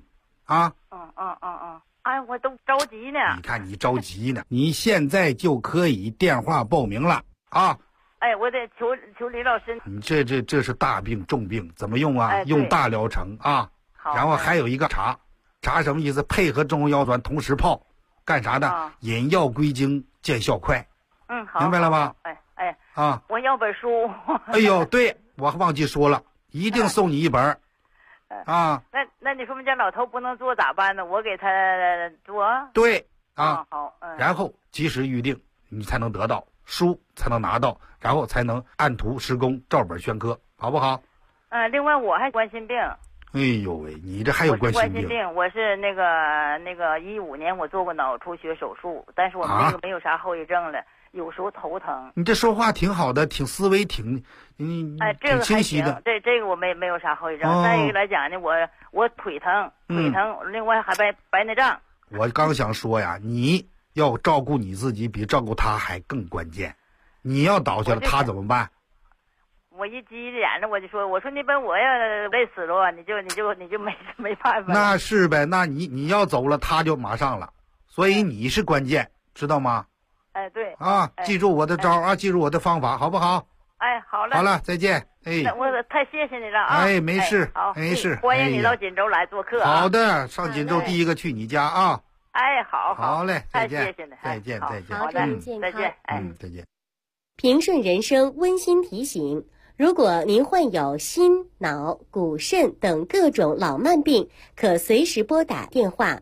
Speaker 11: 哎，我都着急呢。
Speaker 9: 你看你着急呢，你现在就可以电话报名了啊！
Speaker 11: 我得求李老师。
Speaker 9: 你这是大病重病，怎么用啊？用大疗程啊！然后还有一个茶什么意思？配合中药砖同时泡，干啥的？引药归经，见效快。
Speaker 11: 好，
Speaker 9: 明白了吧？
Speaker 11: 我要本书。
Speaker 9: 哎呦，对，我忘记说了，一定送你一本。
Speaker 11: 那你说我们家老头不能做咋办呢？我给他做。
Speaker 9: 对
Speaker 11: 好。
Speaker 9: 然后及时预定，你才能得到书，才能拿到，然后才能按图施工，照本宣科，好不好？
Speaker 11: 另外我还冠心病。
Speaker 9: 哎呦喂，你这还有冠心病？
Speaker 11: 我是那个15年我做过脑出血手术，但是我没有啥后遗症了。 有时候头疼。
Speaker 9: 你这说话挺好的，挺思维挺挺清晰的。
Speaker 11: 这个我没有啥后遗症。再一个来讲呢，我腿疼，另外还白内障。
Speaker 9: 我刚想说呀，你要照顾你自己，比照顾他还更关键。你要倒下了，他怎么办？
Speaker 11: 我一急眼了，我说你把我要累死了，你就没办法。
Speaker 9: 那是呗，那你要走了，他就马上了，所以你是关键，知道吗？
Speaker 11: 哎，对
Speaker 9: 啊，记住我的招啊，记住我的方法，好不好？
Speaker 11: 哎，好了，
Speaker 9: 好了，再见。哎，
Speaker 11: 我太谢谢你了啊！
Speaker 9: 哎，没事，
Speaker 11: 好，
Speaker 9: 没事，
Speaker 11: 欢迎你到锦州来做客啊！
Speaker 9: 好的，上锦州第一个去你家啊！
Speaker 11: 哎，好
Speaker 9: 嘞，再见，
Speaker 11: 谢谢你，
Speaker 9: 再见，再见，
Speaker 10: 好，祝您健康，
Speaker 11: 再见，
Speaker 9: 再见。
Speaker 10: 平顺人生温馨提醒：如果您患有心、脑、骨、肾等各种老慢病，可随时拨打电话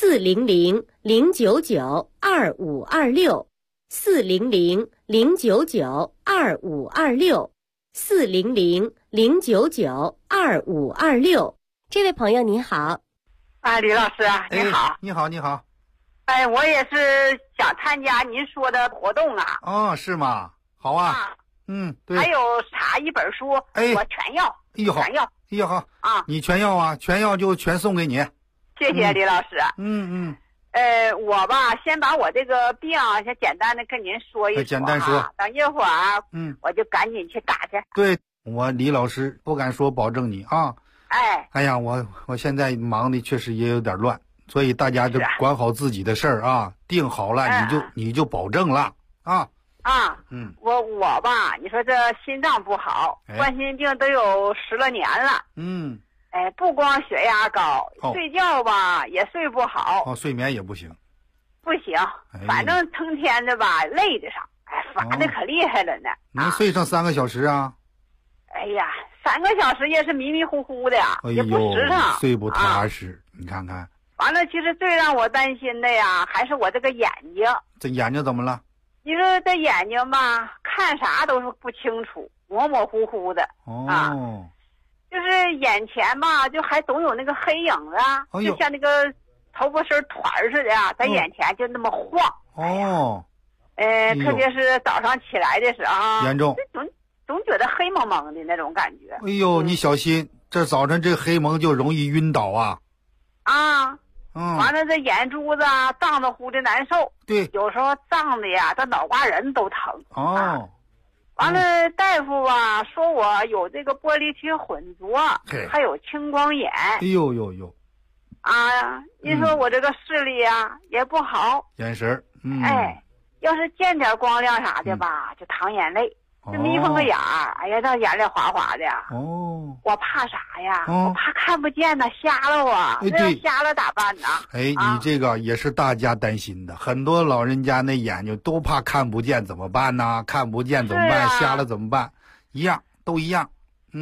Speaker 10: 400-099-2526，400-099-2526。这位朋友您好。
Speaker 12: 李老师你好。
Speaker 9: 你好，你好。
Speaker 12: 哎，我也是想参加您说的活动啊。
Speaker 9: 哦，是吗？好啊。对。
Speaker 12: 还有查一本书，我全要。
Speaker 9: 哎呦好，
Speaker 12: 全要。
Speaker 9: 哎呦好
Speaker 12: 啊！
Speaker 9: 你全要啊，全要就全送给你。
Speaker 12: 谢谢李老师。我吧，先把我这个病先简单的跟您说一说。
Speaker 9: 简单说。
Speaker 12: 等一会儿，我就赶紧去打去。
Speaker 9: 对，我李老师不敢说保证你啊。哎呀，我现在忙的确实也有点乱，所以大家就管好自己的事儿啊，定好了你就保证了啊。
Speaker 12: 我吧，你说这心脏不好，冠心病都有10来年了。不光血压高，睡觉吧也睡不好。
Speaker 9: 睡眠也不行。
Speaker 12: 不行，反正成天的吧累得上，乏的可厉害了呢。
Speaker 9: 能睡上3个小时啊？
Speaker 12: 哎呀，3个小时也是迷迷糊糊的呀，也不实诚，
Speaker 9: 睡不踏实。你看看。
Speaker 12: 完了，其实最让我担心的呀，还是我这个眼睛。
Speaker 9: 这眼睛怎么了？
Speaker 12: 你说这眼睛吧，看啥都是不清楚，模模糊糊的。就是眼前吧，就还总有那个黑影子，就像那个头发丝团似的呀，在眼前就那么晃。特别是早上起来的时候，
Speaker 9: 严重，
Speaker 12: 总觉得黑蒙蒙的那种感觉。
Speaker 9: 哎呦，你小心，这早晨这黑蒙就容易晕倒啊。
Speaker 12: 完了这眼珠子胀得乎的难受。
Speaker 9: 对，
Speaker 12: 有时候胀的呀，这脑瓜仁都疼。完了，大夫吧说我有这个玻璃体混浊，还有青光眼。
Speaker 9: 哎呦。
Speaker 12: 你说我这个视力呀也不好，
Speaker 9: 眼神
Speaker 12: 要是见点光亮啥的吧，就淌眼泪，就眯缝个眼儿，哎呀，那眼泪哗哗的。我怕啥呀？我怕看不见呢，瞎了我。那要瞎了咋办呢？
Speaker 9: 你这个也是大家担心的，很多老人家那眼睛都怕看不见，怎么办呢？看不见怎么办？瞎了怎么办？一样，都一样。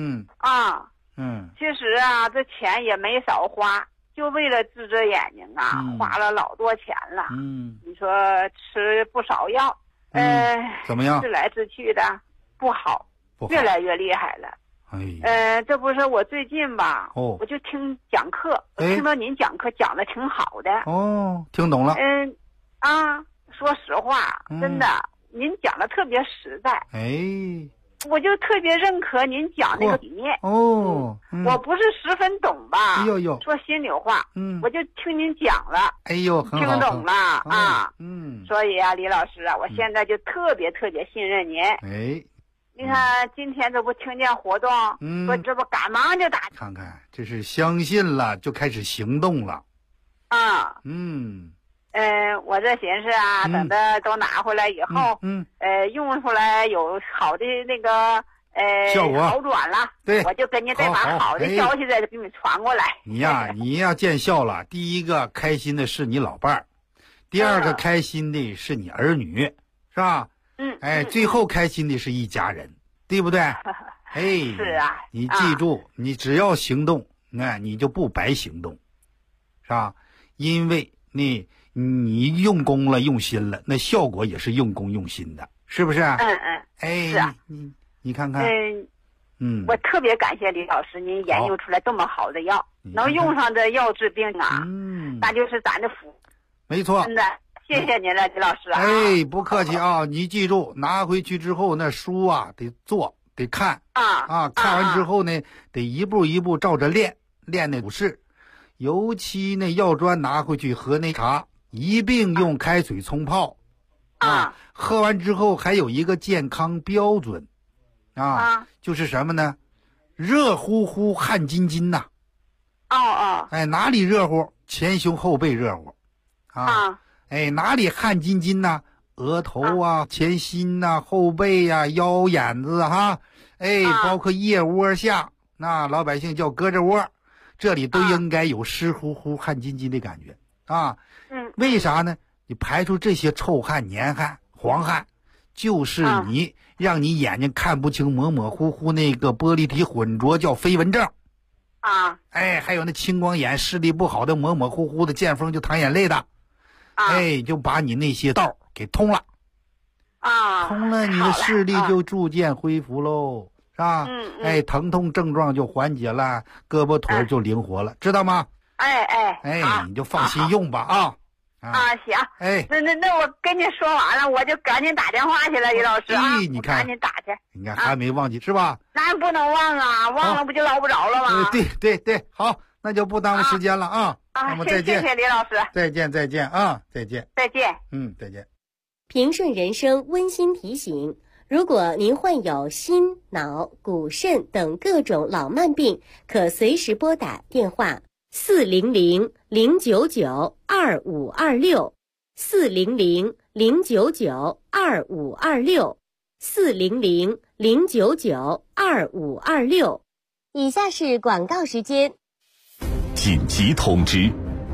Speaker 12: 其实啊，这钱也没少花，就为了治这眼睛啊，花了老多钱了。你说吃不少药，
Speaker 9: 怎么样？
Speaker 12: 治来治去的不好，越来越厉害了。这不是我最近吧，我就听讲课，听到您讲课讲的挺好的。
Speaker 9: 听懂了。
Speaker 12: 说实话，真的，您讲的特别实在。我就特别认可您讲那个理念。我不是十分懂吧？说心里话，我就听您讲了。听懂了啊。所以啊，李老师啊，我现在就特别信任您。你看今天这不听见活动，我这不赶忙就打。
Speaker 9: 看看，这是相信了就开始行动了。
Speaker 12: 我这寻思啊，等着都拿回来以后，用出来有好的那个
Speaker 9: 效果
Speaker 12: 好转了，
Speaker 9: 对，
Speaker 12: 我就跟您再把好的消息再给你传过来。
Speaker 9: 你呀见效了。第一个开心的是你老伴儿，第二个开心的是你儿女，是吧？最后开心的是一家人，对不对？
Speaker 12: 是啊。
Speaker 9: 你记住，你只要行动，你就不白行动，是吧？因为你用功了，用心了，那效果也是用功用心的，是不是？
Speaker 12: 是啊。
Speaker 9: 你看看。
Speaker 12: 我特别感谢李老师，您研究出来这么好的药，能用上这药治病啊，那就是咱的福。
Speaker 9: 没错。
Speaker 12: 真的， 谢谢您了，李老师啊。
Speaker 9: 哎，不客气啊，你记住，拿回去之后那书啊得做得看看完之后呢，得一步一步照着练那股式，尤其那药砖拿回去和那茶一并用开水冲泡喝完之后还有一个健康标准就是什么呢？热乎乎汗津津呐。哎，哪里热乎？前胸后背热乎哎，哪里汗津津呐？额头啊、前心呐、后背呀、腰眼子哎，包括腋窝下，那老百姓叫胳肢窝，这里都应该有湿乎乎、汗津津的感觉为啥呢？你排出这些臭汗、黏汗、黄汗，就是让你眼睛看不清、模模糊糊，那个玻璃体混浊叫飞蚊症哎，还有那青光眼、视力不好的模模糊糊的，见风就淌眼泪的哎，就把你那些道给通了通了，你的视力就逐渐恢复喽，是吧？哎，疼痛症状就缓解了，胳膊腿就灵活了，知道吗？你就放心用吧
Speaker 12: 行。
Speaker 9: 哎，
Speaker 12: 那我跟你说完了，我就赶紧打电话去了，李老师
Speaker 9: 你看，
Speaker 12: 赶紧打去。
Speaker 9: 你看还没忘记是吧？
Speaker 12: 那不能忘忘了不就捞不着了吗？
Speaker 9: 对，好，那就不耽误时间了那么再见，
Speaker 12: 谢谢李老师。
Speaker 9: 再见再见。
Speaker 12: 再见。
Speaker 9: 再见。
Speaker 10: 平顺人生温馨提醒：如果您患有心、脑、骨、肾等各种老慢病，可随时拨打电话400-099-2526，400-099-2526。以下是广告时间。
Speaker 2: 紧急通知！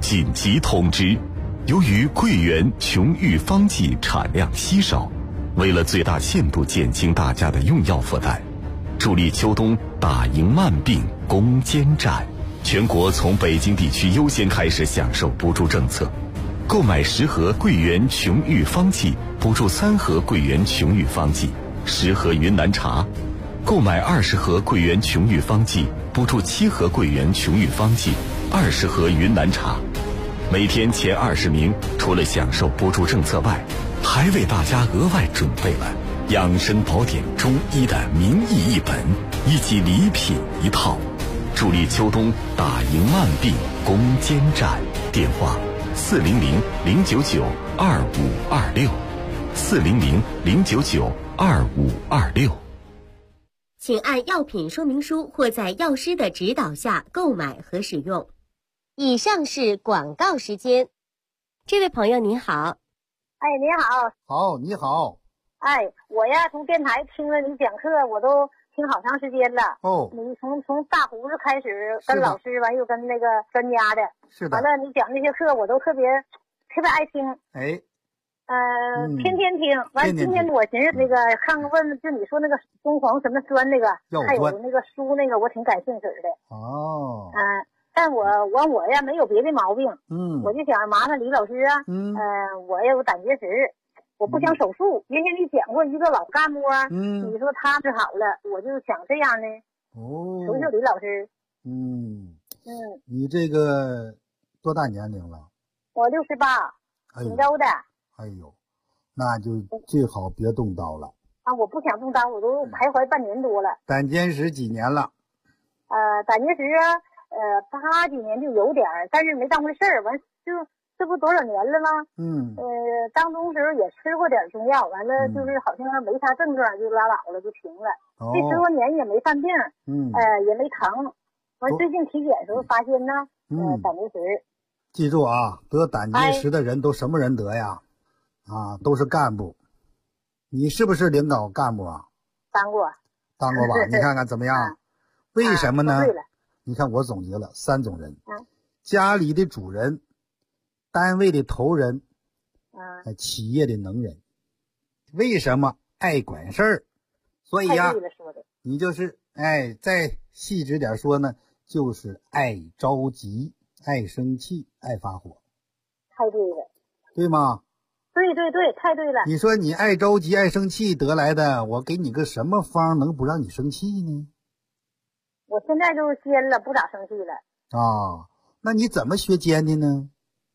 Speaker 2: 由于桂圆琼玉方剂产量稀少，为了最大限度减轻大家的用药负担，助力秋冬打赢慢病攻坚战，全国从北京地区优先开始享受补助政策。购买10盒桂圆琼玉方剂，补助3盒桂圆琼玉方剂，10盒云南茶；购买20盒桂圆琼玉方剂，补助7盒桂圆琼玉方剂，20盒云南茶。每天前20名，除了享受补助政策外，还为大家额外准备了养生宝典中医的名医1本以及礼品1套，助力秋冬打赢慢病攻坚战。电话400-099-2526，400-099-2526。
Speaker 10: 请按药品说明书或在药师的指导下购买和使用。以上是广告时间。这位朋友您好。
Speaker 13: 你好。
Speaker 9: 好，你好。
Speaker 13: 我呀从电台听了你讲课，我都听好长时间了。你从大胡子开始跟老师，完又跟那个专家的，
Speaker 9: 是的。
Speaker 13: 完了你讲那些课我都特别爱听。天天听。完今天我寻思那个看看问就你说那个中黄什么酸那个，还有那个书那个，我挺感兴趣的。但我呀没有别的毛病，我就想麻烦李老师我有胆结石，我不想手术。原先你讲过一个老干部你说他治好了，我就想这样呢。求求李老师。
Speaker 9: 你这个多大年龄了？
Speaker 13: 我68，挺高的。
Speaker 9: 那就最好别动刀了。
Speaker 13: 我不想动刀，我都徘徊半年多了。
Speaker 9: 胆结石几年了？
Speaker 13: 胆结石80几年就有点儿，但是没当回事儿。完就这不多少年了吗？当中时候也吃过点中药，完了就是好像没啥症状就拉倒了，就停了。这10多年也没犯病，也没疼。完最近体检时候发现呢，胆结石。
Speaker 9: 记住得胆结石的人都什么人得呀？都是干部。你是不是领导干部啊？
Speaker 13: 当过吧？
Speaker 9: 你看看怎么样？为什么呢？你看我总结了3种人：家里的主人，单位的头人，企业的能人。为什么爱管事儿？所以你就是再细致点说呢，就是爱着急、爱生气、爱发火。
Speaker 13: 太对了。
Speaker 9: 对吗？
Speaker 13: 对，太对了。
Speaker 9: 你说你爱着急、爱生气得来的，我给你个什么方能不让你生气呢？
Speaker 13: 我现在就尖了，不咋生气了。
Speaker 9: 那你怎么学尖的呢？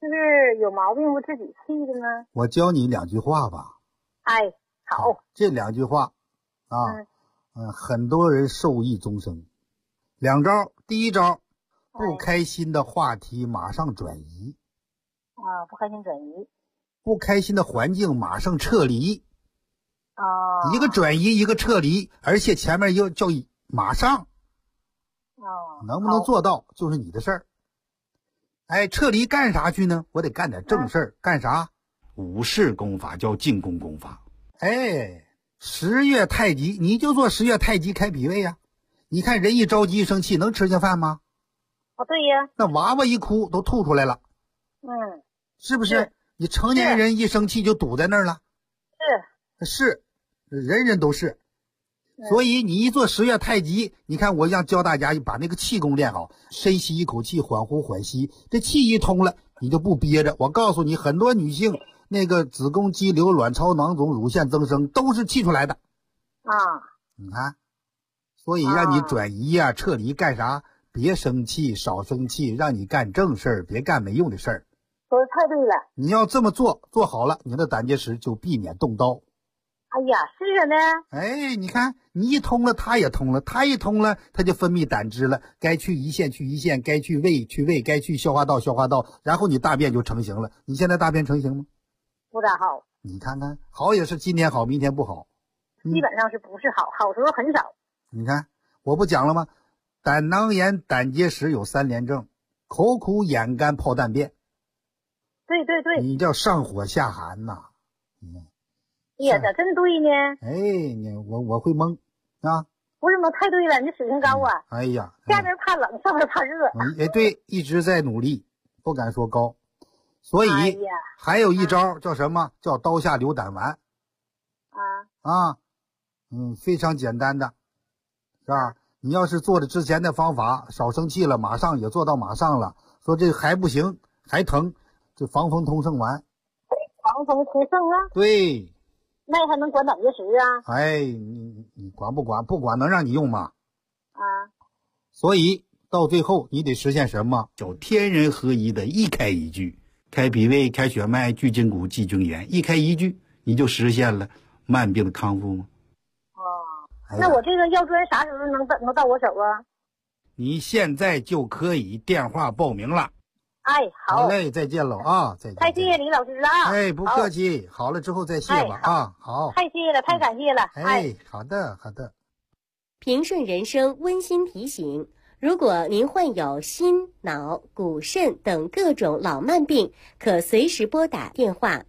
Speaker 13: 就是有毛病不自己气的呢？
Speaker 9: 我教你2句话吧。
Speaker 13: 哎，好，
Speaker 9: 这2句话啊，很多人受益终生。2招，第一招，不开心的话题马上转移。
Speaker 13: 啊，不开心转移。
Speaker 9: 不开心的环境马上撤离。
Speaker 13: 哦，
Speaker 9: 一个转移，一个撤离，而且前面又叫马上。
Speaker 13: 哦，
Speaker 9: 能不能做到就是你的事儿。哎，撤离干啥去呢？我得干点正事儿。干啥？武士功法叫进攻功法。哎，十月太极，你就做十月太极开脾胃呀。你看人一着急一生气，能吃下饭吗？
Speaker 13: 对呀。
Speaker 9: 那娃娃一哭都吐出来了。是不是？你成年人一生气就堵在那儿了。是，人人都是。所以你一做十月太极，你看我教大家把那个气功练好，深吸一口气，缓呼缓吸，这气一通了，你就不憋着。我告诉你，很多女性那个子宫肌瘤、卵巢囊肿、乳腺增生都是气出来的。你看，所以让你转移啊、撤离干啥？别生气，少生气，让你干正事儿，别干没用的事儿。
Speaker 13: 说的太对了。
Speaker 9: 你要这么做好了，你的胆结石就避免动刀。
Speaker 13: 哎呀，是啊呢。
Speaker 9: 哎，你看，你一通了，它也通了，它一通了，它就分泌胆汁了，该去胰腺去胰腺，该去胃去胃，该去消化道消化道，然后你大便就成型了。你现在大便成型吗？
Speaker 13: 不咋好。
Speaker 9: 你看看，好也是今天好，明天不好。
Speaker 13: 基本上是不是好，好时候很少。
Speaker 9: 你看，我不讲了吗？胆囊炎、胆结石有3联症，口苦、眼干、泡蛋便。
Speaker 13: 对对对。
Speaker 9: 你叫上火下寒呐。
Speaker 13: 哎呀，咋真对呢？
Speaker 9: 哎，我会蒙啊。
Speaker 13: 不是蒙，太对了，你水平高啊。
Speaker 9: 哎呀，
Speaker 13: 下边怕冷，上边怕热。
Speaker 9: 哎，对，一直在努力，不敢说高。所以还有一招叫什么？叫刀下留胆丸。非常简单的，是吧？你要是做了之前的方法，少生气了，马上也做到马上了。说这还不行，还疼，这防风通圣丸。
Speaker 13: 防风通圣啊？
Speaker 9: 对。
Speaker 13: 那还能管胆结石啊？
Speaker 9: 哎，你管不管？不管能让你用吗？所以到最后你得实现什么？叫天人合一的一开一聚，开脾胃、开血脉、聚筋骨、济军源，一开一聚，你就实现了慢病的康复吗？
Speaker 13: 那我这个药砖啥时候能到我手啊？
Speaker 9: 你现在就可以电话报名了。
Speaker 13: 哎，
Speaker 9: 好嘞，再见喽啊！再见。
Speaker 13: 太谢谢李老师了啊！
Speaker 9: 哎，不客气。好了之后再谢吧啊！好，
Speaker 13: 太谢谢了，太感谢了。
Speaker 9: 哎，好的好的。
Speaker 10: 平顺人生温馨提醒：如果您患有心、脑、骨、肾等各种老慢病，可随时拨打电话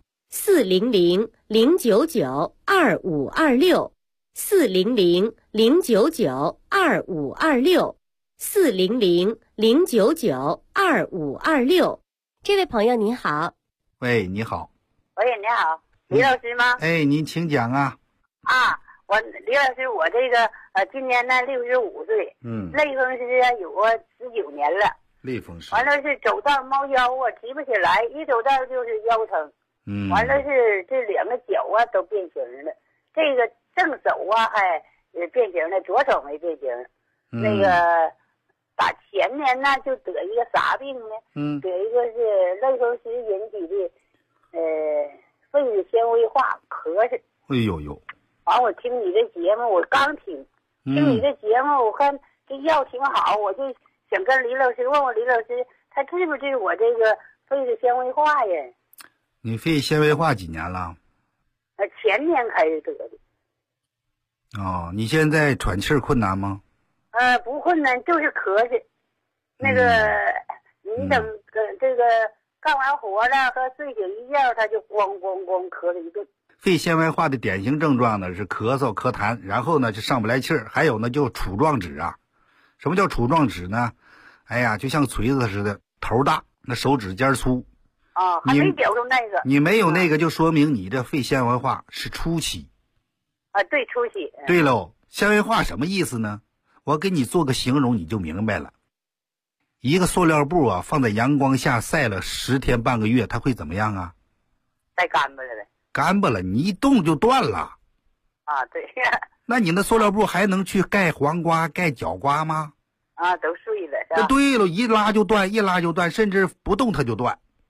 Speaker 10: 400-099-2526，400-099-2526。这位朋友您好。
Speaker 9: 喂，你好。
Speaker 14: 喂，你好，李老师吗？
Speaker 9: 哎，您请讲啊。
Speaker 14: 我李老师，我这个今年呢65岁，类风湿有个19年了。
Speaker 9: 类风湿。
Speaker 14: 完了是走道猫腰啊，提不起来，一走道就是腰疼。完了是这2个脚啊都变形了，这个正手啊还变形了，左手没变形。那个打前年呢就得一个啥病呢？得一个是类风湿引起的肺的纤维化咳嗽。
Speaker 9: 哎呦呦！
Speaker 14: 完我听你的节目，我刚听你的节目，我看这药挺好，我就想跟李老师问问李老师，他治不治我这个肺的纤维化呀？
Speaker 9: 你肺纤维化几年了？
Speaker 14: 前年开始得的。
Speaker 9: 你现在喘气困难吗？
Speaker 14: 不困难，就是咳嗽。那个你等这个干完活了和睡醒一觉，他就咣咣咣咳了一顿。
Speaker 9: 肺纤维化的典型症状呢是咳嗽、咳痰，然后呢就上不来气儿，还有呢就杵状指啊。什么叫杵状指呢？哎呀，就像锤子似的，头大，那手指尖粗。
Speaker 14: 还没表出那个。
Speaker 9: 你没有那个，就说明你这肺纤维化是初期。
Speaker 14: 对，初期。
Speaker 9: 对喽，纤维化什么意思呢？我给你做个形容，你就明白了。一个塑料布啊，放在阳光下晒了10天半个月，它会怎么样啊？
Speaker 14: 晒干巴了呗。
Speaker 9: 干巴了，你一动就断了。
Speaker 14: 对呀。
Speaker 9: 那你那塑料布还能去盖黄瓜、盖角瓜吗？
Speaker 14: 都碎了。
Speaker 9: 对了，一拉就断，甚至不动它就断。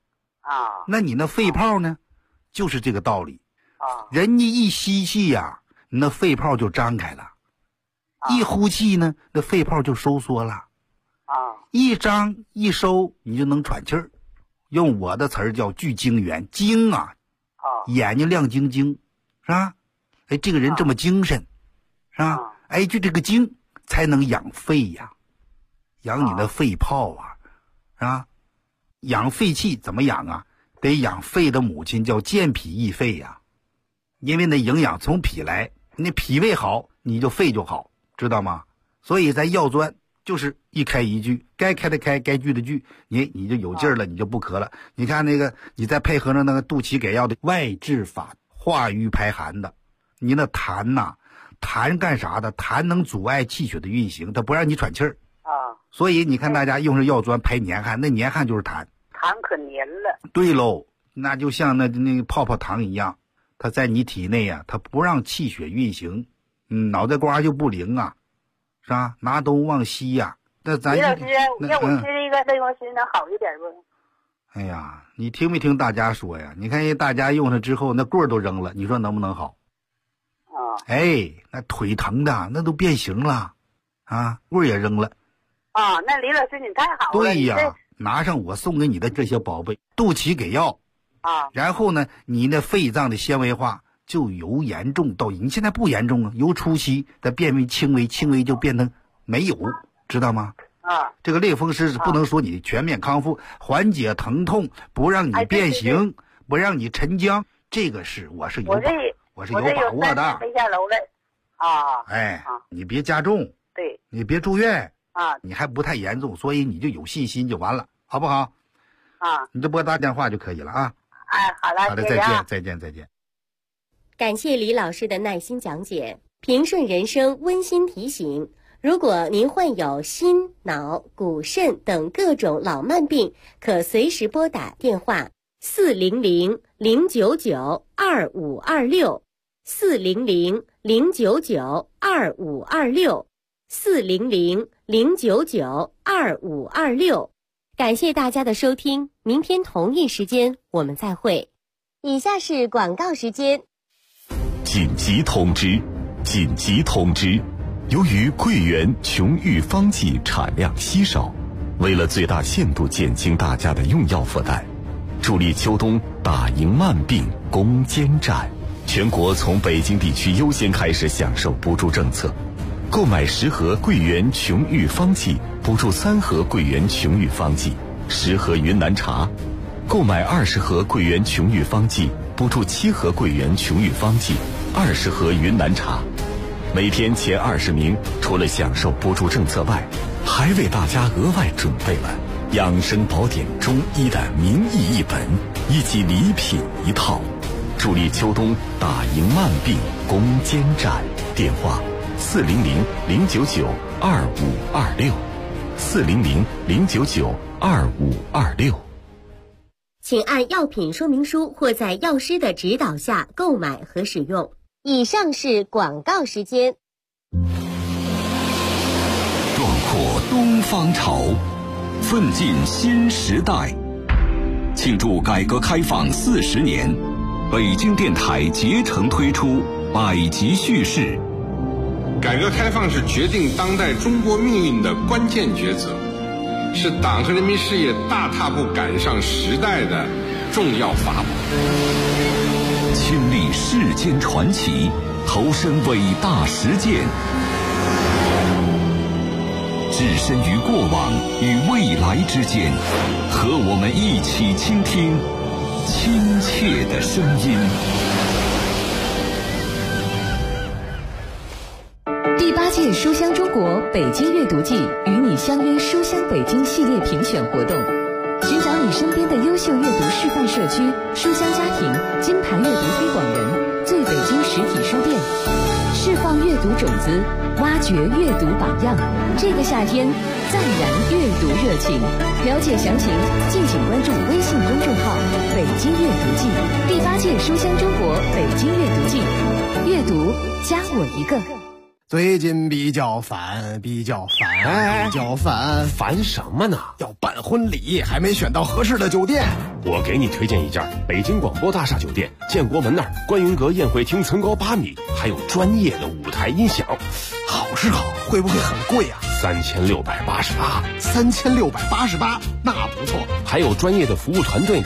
Speaker 9: 啊。那你那肺泡呢，就是这个道理。啊。人家一吸气呀，你那肺泡就张开了；一呼气呢，那肺泡就收缩了。啊。一张一收，你就能喘气儿。用我的词儿叫聚精元，精啊，眼睛亮晶晶，是吧？哎，这个人这么精神，是吧？哎，就这个精才能养肺呀，养你的肺泡啊，是吧？养肺气怎么养啊？得养肺的母亲叫健脾益肺呀，因为那营养从脾来，那脾胃好，你就肺就好，知道吗？所以咱药专就是一开一聚，该开的开，该聚的聚，你就有劲儿了，你就不咳了。你看那个，你再配合着那个肚脐给药的外治法，化瘀排寒的，你那痰呐，痰干啥的？痰能阻碍气血的运行，它不让你喘气儿啊。所以你看大家用上药砖排年汗，那年汗就是痰，
Speaker 14: 痰可黏了。
Speaker 9: 对喽，那就像那个泡泡糖一样，它在你体内啊，它不让气血运行，脑袋瓜就不灵啊。是吧？拿东往西呀，那咱
Speaker 14: 李老师，要我吃这个类风湿能好一点不？
Speaker 9: 哎呀，你听没听大家说呀？你看人大家用上之后，那棍儿都扔了，你说能不能好？啊！哎，那腿疼的那都变形了，啊，棍儿也扔了。
Speaker 14: 啊，那李老师你太好了。
Speaker 9: 对呀，拿上我送给你的这些宝贝，肚脐给药啊，然后呢，你那肺脏的纤维化。就由严重到你现在不严重啊，由初期它变为轻微，轻微就变成没有，知道吗？啊，这个类风湿是不能说你全面康复，缓解疼痛，不让你变形，不让你沉僵，这个是我是有把握的。
Speaker 14: 没下楼了啊！
Speaker 9: 哎，你别加重，
Speaker 14: 对，
Speaker 9: 你别住院啊，你还不太严重，所以你就有信心就完了，好不好？啊，你就拨打电话就可以了啊。
Speaker 14: 哎，好了，
Speaker 9: 好的，再见。
Speaker 10: 感谢李老师的耐心讲解。平顺人生温馨提醒：如果您患有心、脑、骨、肾等各种老慢病，可随时拨打电话400-099-2526 400-099-2526 400-099-2526。感谢大家的收听，明天同一时间我们再会。以下是广告时间。
Speaker 2: 紧急通知！由于桂圆琼玉方剂产量稀少，为了最大限度减轻大家的用药负担，助力秋冬打赢慢病攻坚战，全国从北京地区优先开始享受补助政策。购买10盒桂圆琼玉方剂，补助3盒桂圆琼玉方剂，10盒云南茶；购买20盒桂圆琼玉方剂，补助7盒桂圆琼玉方剂，20盒云南茶。每天前20名，除了享受补助政策外，还为大家额外准备了养生宝典中医的名医1本以及礼品1套，助力秋冬打赢慢病攻坚战。电话400-099-2526 400-099-2526。
Speaker 10: 请按药品说明书或在药师的指导下购买和使用。以上是广告时间。
Speaker 1: 壮阔东方潮，奋进新时代。庆祝改革开放40年，北京电台竭诚推出百集叙事。
Speaker 15: 改革开放是决定当代中国命运的关键抉择，是党和人民事业大踏步赶上时代的重要法宝。
Speaker 1: 亲历世间传奇，投身伟大实践，置身于过往与未来之间，和我们一起倾听亲切的声音。
Speaker 7: 第8届书香中国北京阅读季与你相约书香北京系列评选活动，寻找你身边的优秀阅读示范社区、书香家庭、金牌阅读推广人、最北京实体书店，释放阅读种子，挖掘阅读榜样。这个夏天，再燃阅读热情。了解详情，敬请关注微信公众号“北京阅读季”。第8届书香中国北京阅读季，阅读加我一个。
Speaker 16: 最近比较烦，
Speaker 6: 烦什么呢？
Speaker 16: 要办婚礼，还没选到合适的酒店。
Speaker 6: 我给你推荐一家北京广播大厦酒店，建国门那儿观云阁宴会厅层高8米，还有专业的舞台音响。
Speaker 16: 好是好，会不会很贵啊
Speaker 6: ？3688，
Speaker 16: 3688，那不错。
Speaker 6: 还有专业的服务团队呢，